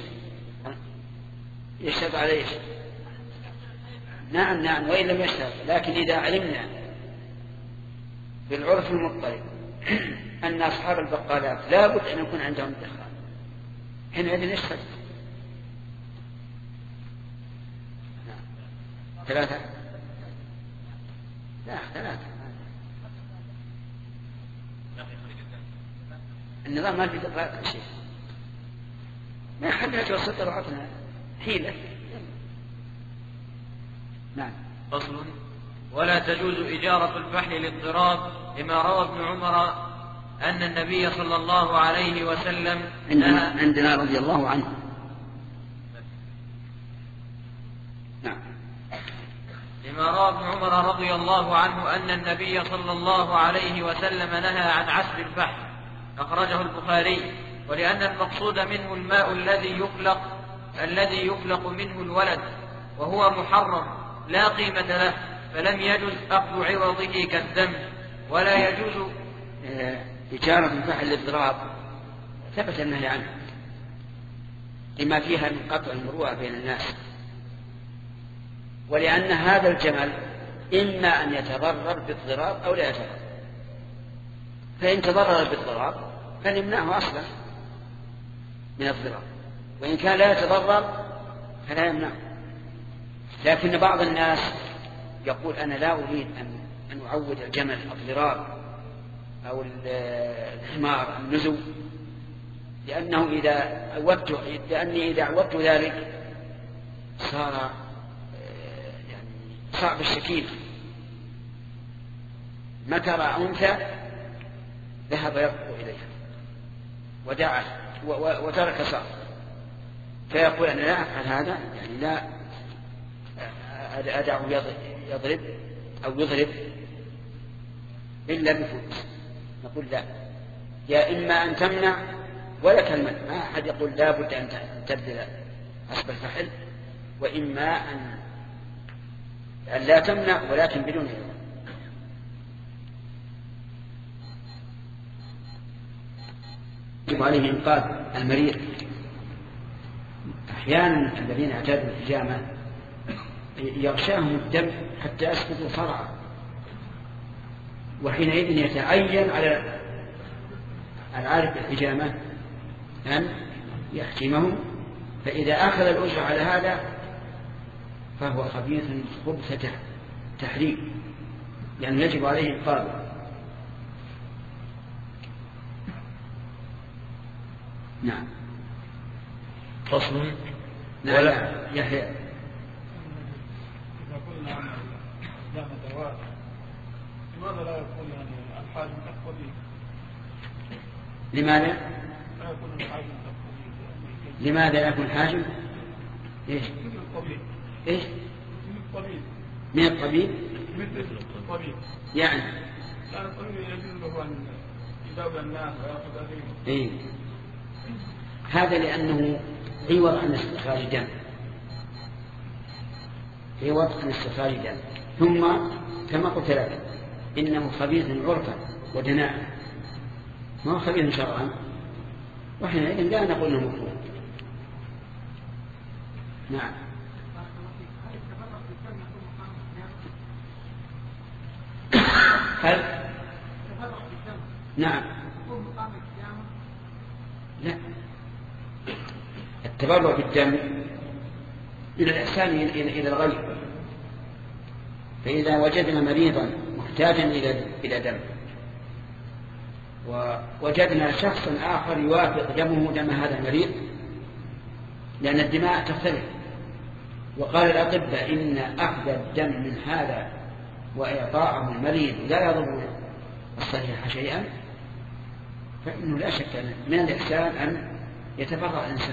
يشتغل على ايش؟ نعم نعم وإن لم يشتغل، لكن إذا علمنا بالعرف المضطرب أن أصحاب البقالات لا بد أن يكون عندهم دخان، حينئذ يشتغل. نعم. ثلاثة. لا ثلاثة. النظام ما في دقائق شيء، ما حد يتوسط رعاتنا حيلة. نعم. فصل: ولا تجوز إجارة الفحل للاضطراب، لما روى ابن عمر أن النبي صلى الله عليه وسلم عندنا, عندنا رضي الله عنه. نعم. لما روى ابن عمر رضي الله عنه أن النبي صلى الله عليه وسلم نهى عن عسب الفحل، أخرجه البخاري. ولأن المقصود منه الماء الذي يفلق الذي يفلق منه الولد وهو محرم لا قيمة له، فلم يجوز أخذ عوضه كالدم. ولا يجوز إجارة الفحل للضراب ثبت النهي عنه لما فيها من قطع المروءة بين الناس، ولأن هذا الجمل إما أن يتضرر بالضراب أو لا يتضرر، فإن تضرر بالضراب فنمنعه أصلا من الضرار، وإن كان لا يتضرر فلا يمنعه. لكن بعض الناس يقول أنا لا أريد أن أن أعود الجمل الضراب أو الحمار النزو، لأنه إذا عودت لأني إذا عودت ذلك صار يعني صعب الشكيل، متى رأى أنثى ذهب يركض إليها ودعا وترك صار، فيقول أنا لا أفعل هذا، يعني لا أدعه يضرب أو يضرب إلا بفوت. نقول لا، يا إما أن تمنع ولك المنع، ما أحد يقول لا بد أن تبذل حسب الفحل، وإما أن لا تمنع ولكن بدون علم. يجب عليه إنقاذ المريض. أحيانا الذين اعتادوا الحجامة يغشاهم الدم حتى يسقطوا صرعا، وحينئذ يتعين على العارف بالحجامة أن يحكمهم، فإذا أخذ الأجر على هذا فهو خبيث خبث تحريم، يعني يجب عليه إنقاذه. نعم. فصل. ولا يحيى. إذا قلنا عن إسلام الدواء لماذا لا يكون يعني الحاجم تقويم؟ لماذا؟ لا يكون الحاجم تقويم. لماذا لا يكون حاجم؟ إيش؟ الطبيب. إيش؟ من الطبيب. من الطبيب؟ مثل الطبيب. يعني كان الطبيب يجوز له أن يداوي الناس ويأخذ أدوية. إيه؟ هذا لأنه عوض عن استخراج دم، عوض عن استخراج دم. ثم كما قلت لك إنه خبيث عرفا ودناء، ما هو خبيث شرعا، وحينئذ لا نقول انه مكروه. نعم. هل نعم لا، التبرع بالدم إلى الإحسان إلى الغير، فإذا وجدنا مريضا محتاجا إلى إلى دم ووجدنا شخصا آخر يوافق دمه دم هذا المريض، لأن الدماء تختلف، وقال الأطباء إن أخذ الدم من هذا وإعطاءه المريض لا يضر الصحيح شيئا، فإنه لا شك من الإحسان أن يتبرع الإنسان.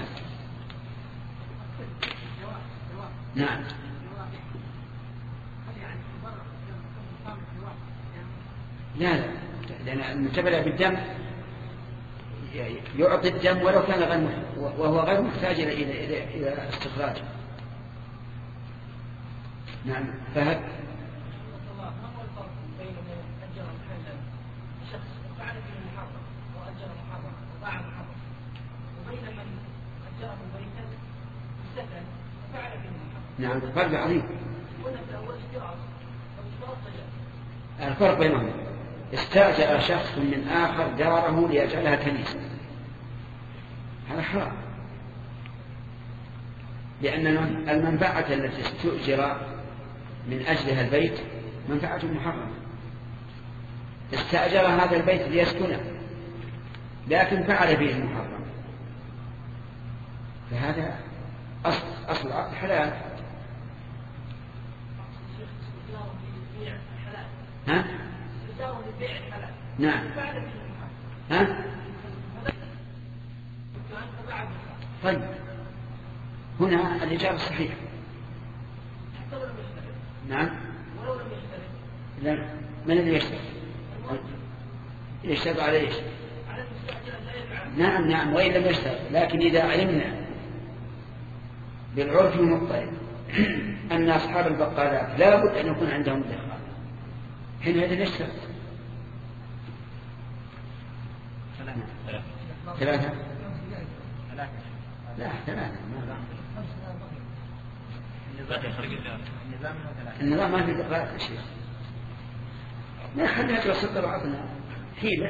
نعم. لا لا، لأن المتبرع بالدم يعطي الدم ولو كان غير وهو غير محتاج إلى إلى إلى استخراجه. نعم. فهد نعم الفرق عظيم. الفرق بينهم استأجر شخص من آخر داره ليجعلها كنيسة، هذا حرام، لأن المنفعة التي استؤجر من أجلها البيت منفعة محرمة. استأجر هذا البيت ليسكنه لكن فعل فيه المحرم، فهذا أصل أصل العقد حلال. ها؟ نعم. ها؟ طيب هنا الإجابة صحيحة. نعم. لا، من الذي يشتري؟ يشتري على ايش؟ نعم نعم وإن لم يشتري، لكن إذا علمنا بالعرف المضطرب أن أصحاب البقالات لا بد أن يكون عندهم دخل، حينئذ يشتري. ثلاثة لا ثلاثة النظام ما في دقائق يا شيخ، ما خليها توسط بعضنا حيلة.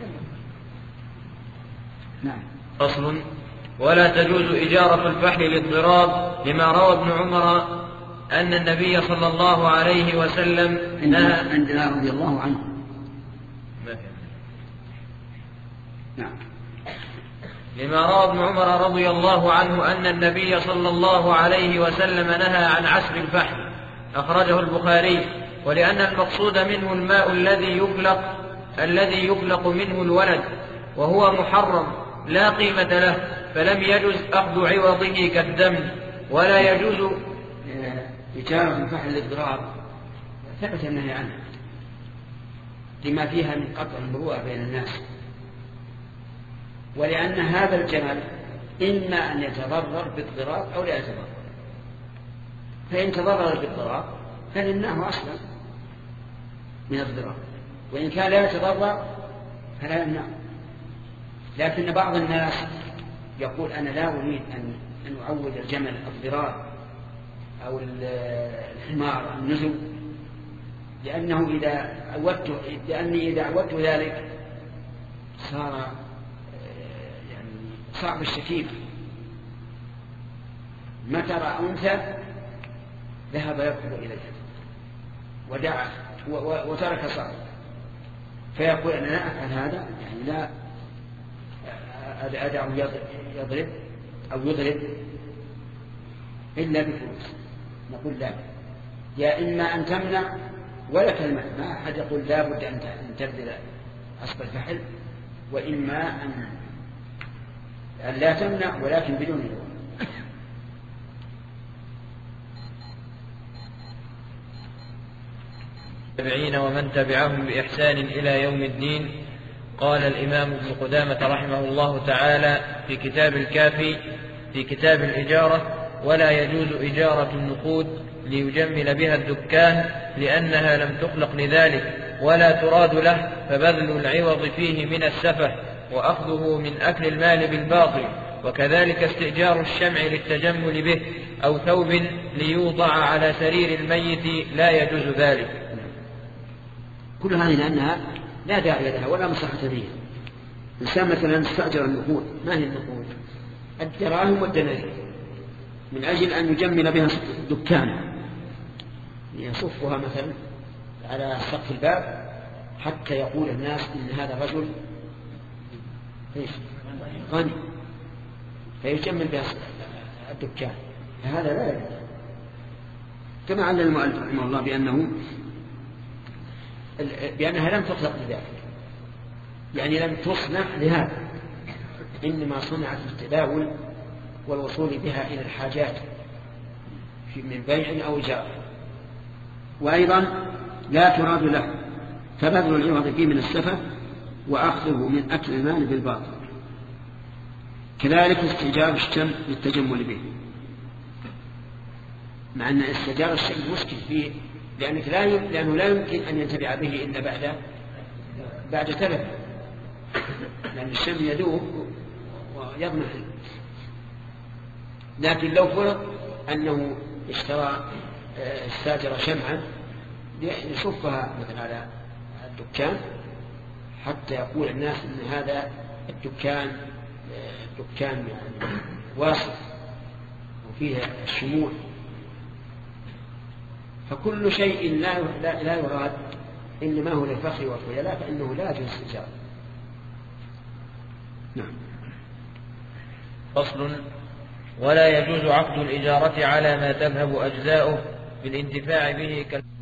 نعم. فصل. ولا تجوز إجارة الفحل للضراب، لما روى ابن عمر أن النبي صلى الله عليه وسلم نهى عندنا رضي الله عنه. نعم. لما روى ابن عمر رضي الله عنه أن النبي صلى الله عليه وسلم نهى عن عسر الفحل، أخرجه البخاري، ولأن المقصود منه الماء الذي يفلق الذي يفلق منه الولد وهو محرم لا قيمة له، فلم يجوز أخذ عوضه كالدم، ولا يجوز إجارة الفحل للضراب ثبت النهي عنه لما فيها من قطع المروءة بين الناس، ولأن هذا الجمل إما أن يتضرر بالضراب أو لا يتضرر، فإن تضرر بالضراب فلناه أصلا من الضراب، وإن كان لا يتضرر فلا يمنع. لكن بعض الناس يقول أنا لا أريد أن أن أعود الجمل الضرار أو الحمار النزل، لأنه إذا عودت لأني إذا عودت ذلك صار يعني صعب الشكيب، متى رأى أنثى ذهب يركض إليها ودعا وترك صعب، فيقول أنا لا أفعل هذا، يعني لا أدعه يضرب أو يضرب إلا بفلوس. نقول لا، يا إما أن تمنع ولا تلمع، ما أحد يقول لا بد أن تبذل أصل الفحل، وإما أن لا تمنع ولكن بدون لوم. والتابعين ومن تبعهم بإحسان إلى يوم الدين. قال الإمام ابن قدامة رحمه الله تعالى في كتاب الكافي في كتاب الإجارة: ولا يجوز إجارة النقود ليجمل بها الدكان لأنها لم تخلق لذلك ولا تراد له، فبذل العوض فيه من السفه وأخذه من أكل المال بالباطل. وكذلك استئجار الشمع للتجمل به أو ثوب ليوضع على سرير الميت لا يجوز ذلك. كل هذه لأنها لا داعي لها ولا مصلحة فيها. إنسان مثلا استأجر النقود، ما هي النقود؟ الدراهم والدنانير، من أجل أن يجمل بها دكانه، يصفها مثلا على سقف الباب حتى يقول الناس إن هذا الرجل غني، فيجمل بها الدكان. هذا لا يجوز، كما علل المؤلف رحمه الله بأنه بأنها لم تخلق لذلك، يعني لم تصنع لهذا، إنما صنعت للتداول والوصول بها إلى الحاجات من بيع أو إيجار. وأيضا لا تراد له، فبذل العوض فيه من السفه وأخذه من أكل المال بالباطل. كذلك استئجار الشمع للتجمل به، مع أن استئجار الشمع مشكل فيه، لأنك لا يم... لأنه لا يمكن أن ينتفع به إلا بعد بعد تلف، لأن الشمع يذوب ويضمحل. لكن لو فرض أنه اشترى استاجر شمعا يشوفها مثلا على الدكان حتى يقول الناس أن هذا الدكان دكان يعني واسع وفيه الشموع، فكل شيء لا لا يراد إنما هو للفخر والخيلاء فإنه لا يجوز استئجاره. نعم. فصل: ولا يجوز عقد الإجارة على ما تذهب أجزاؤه بالانتفاع به كالمال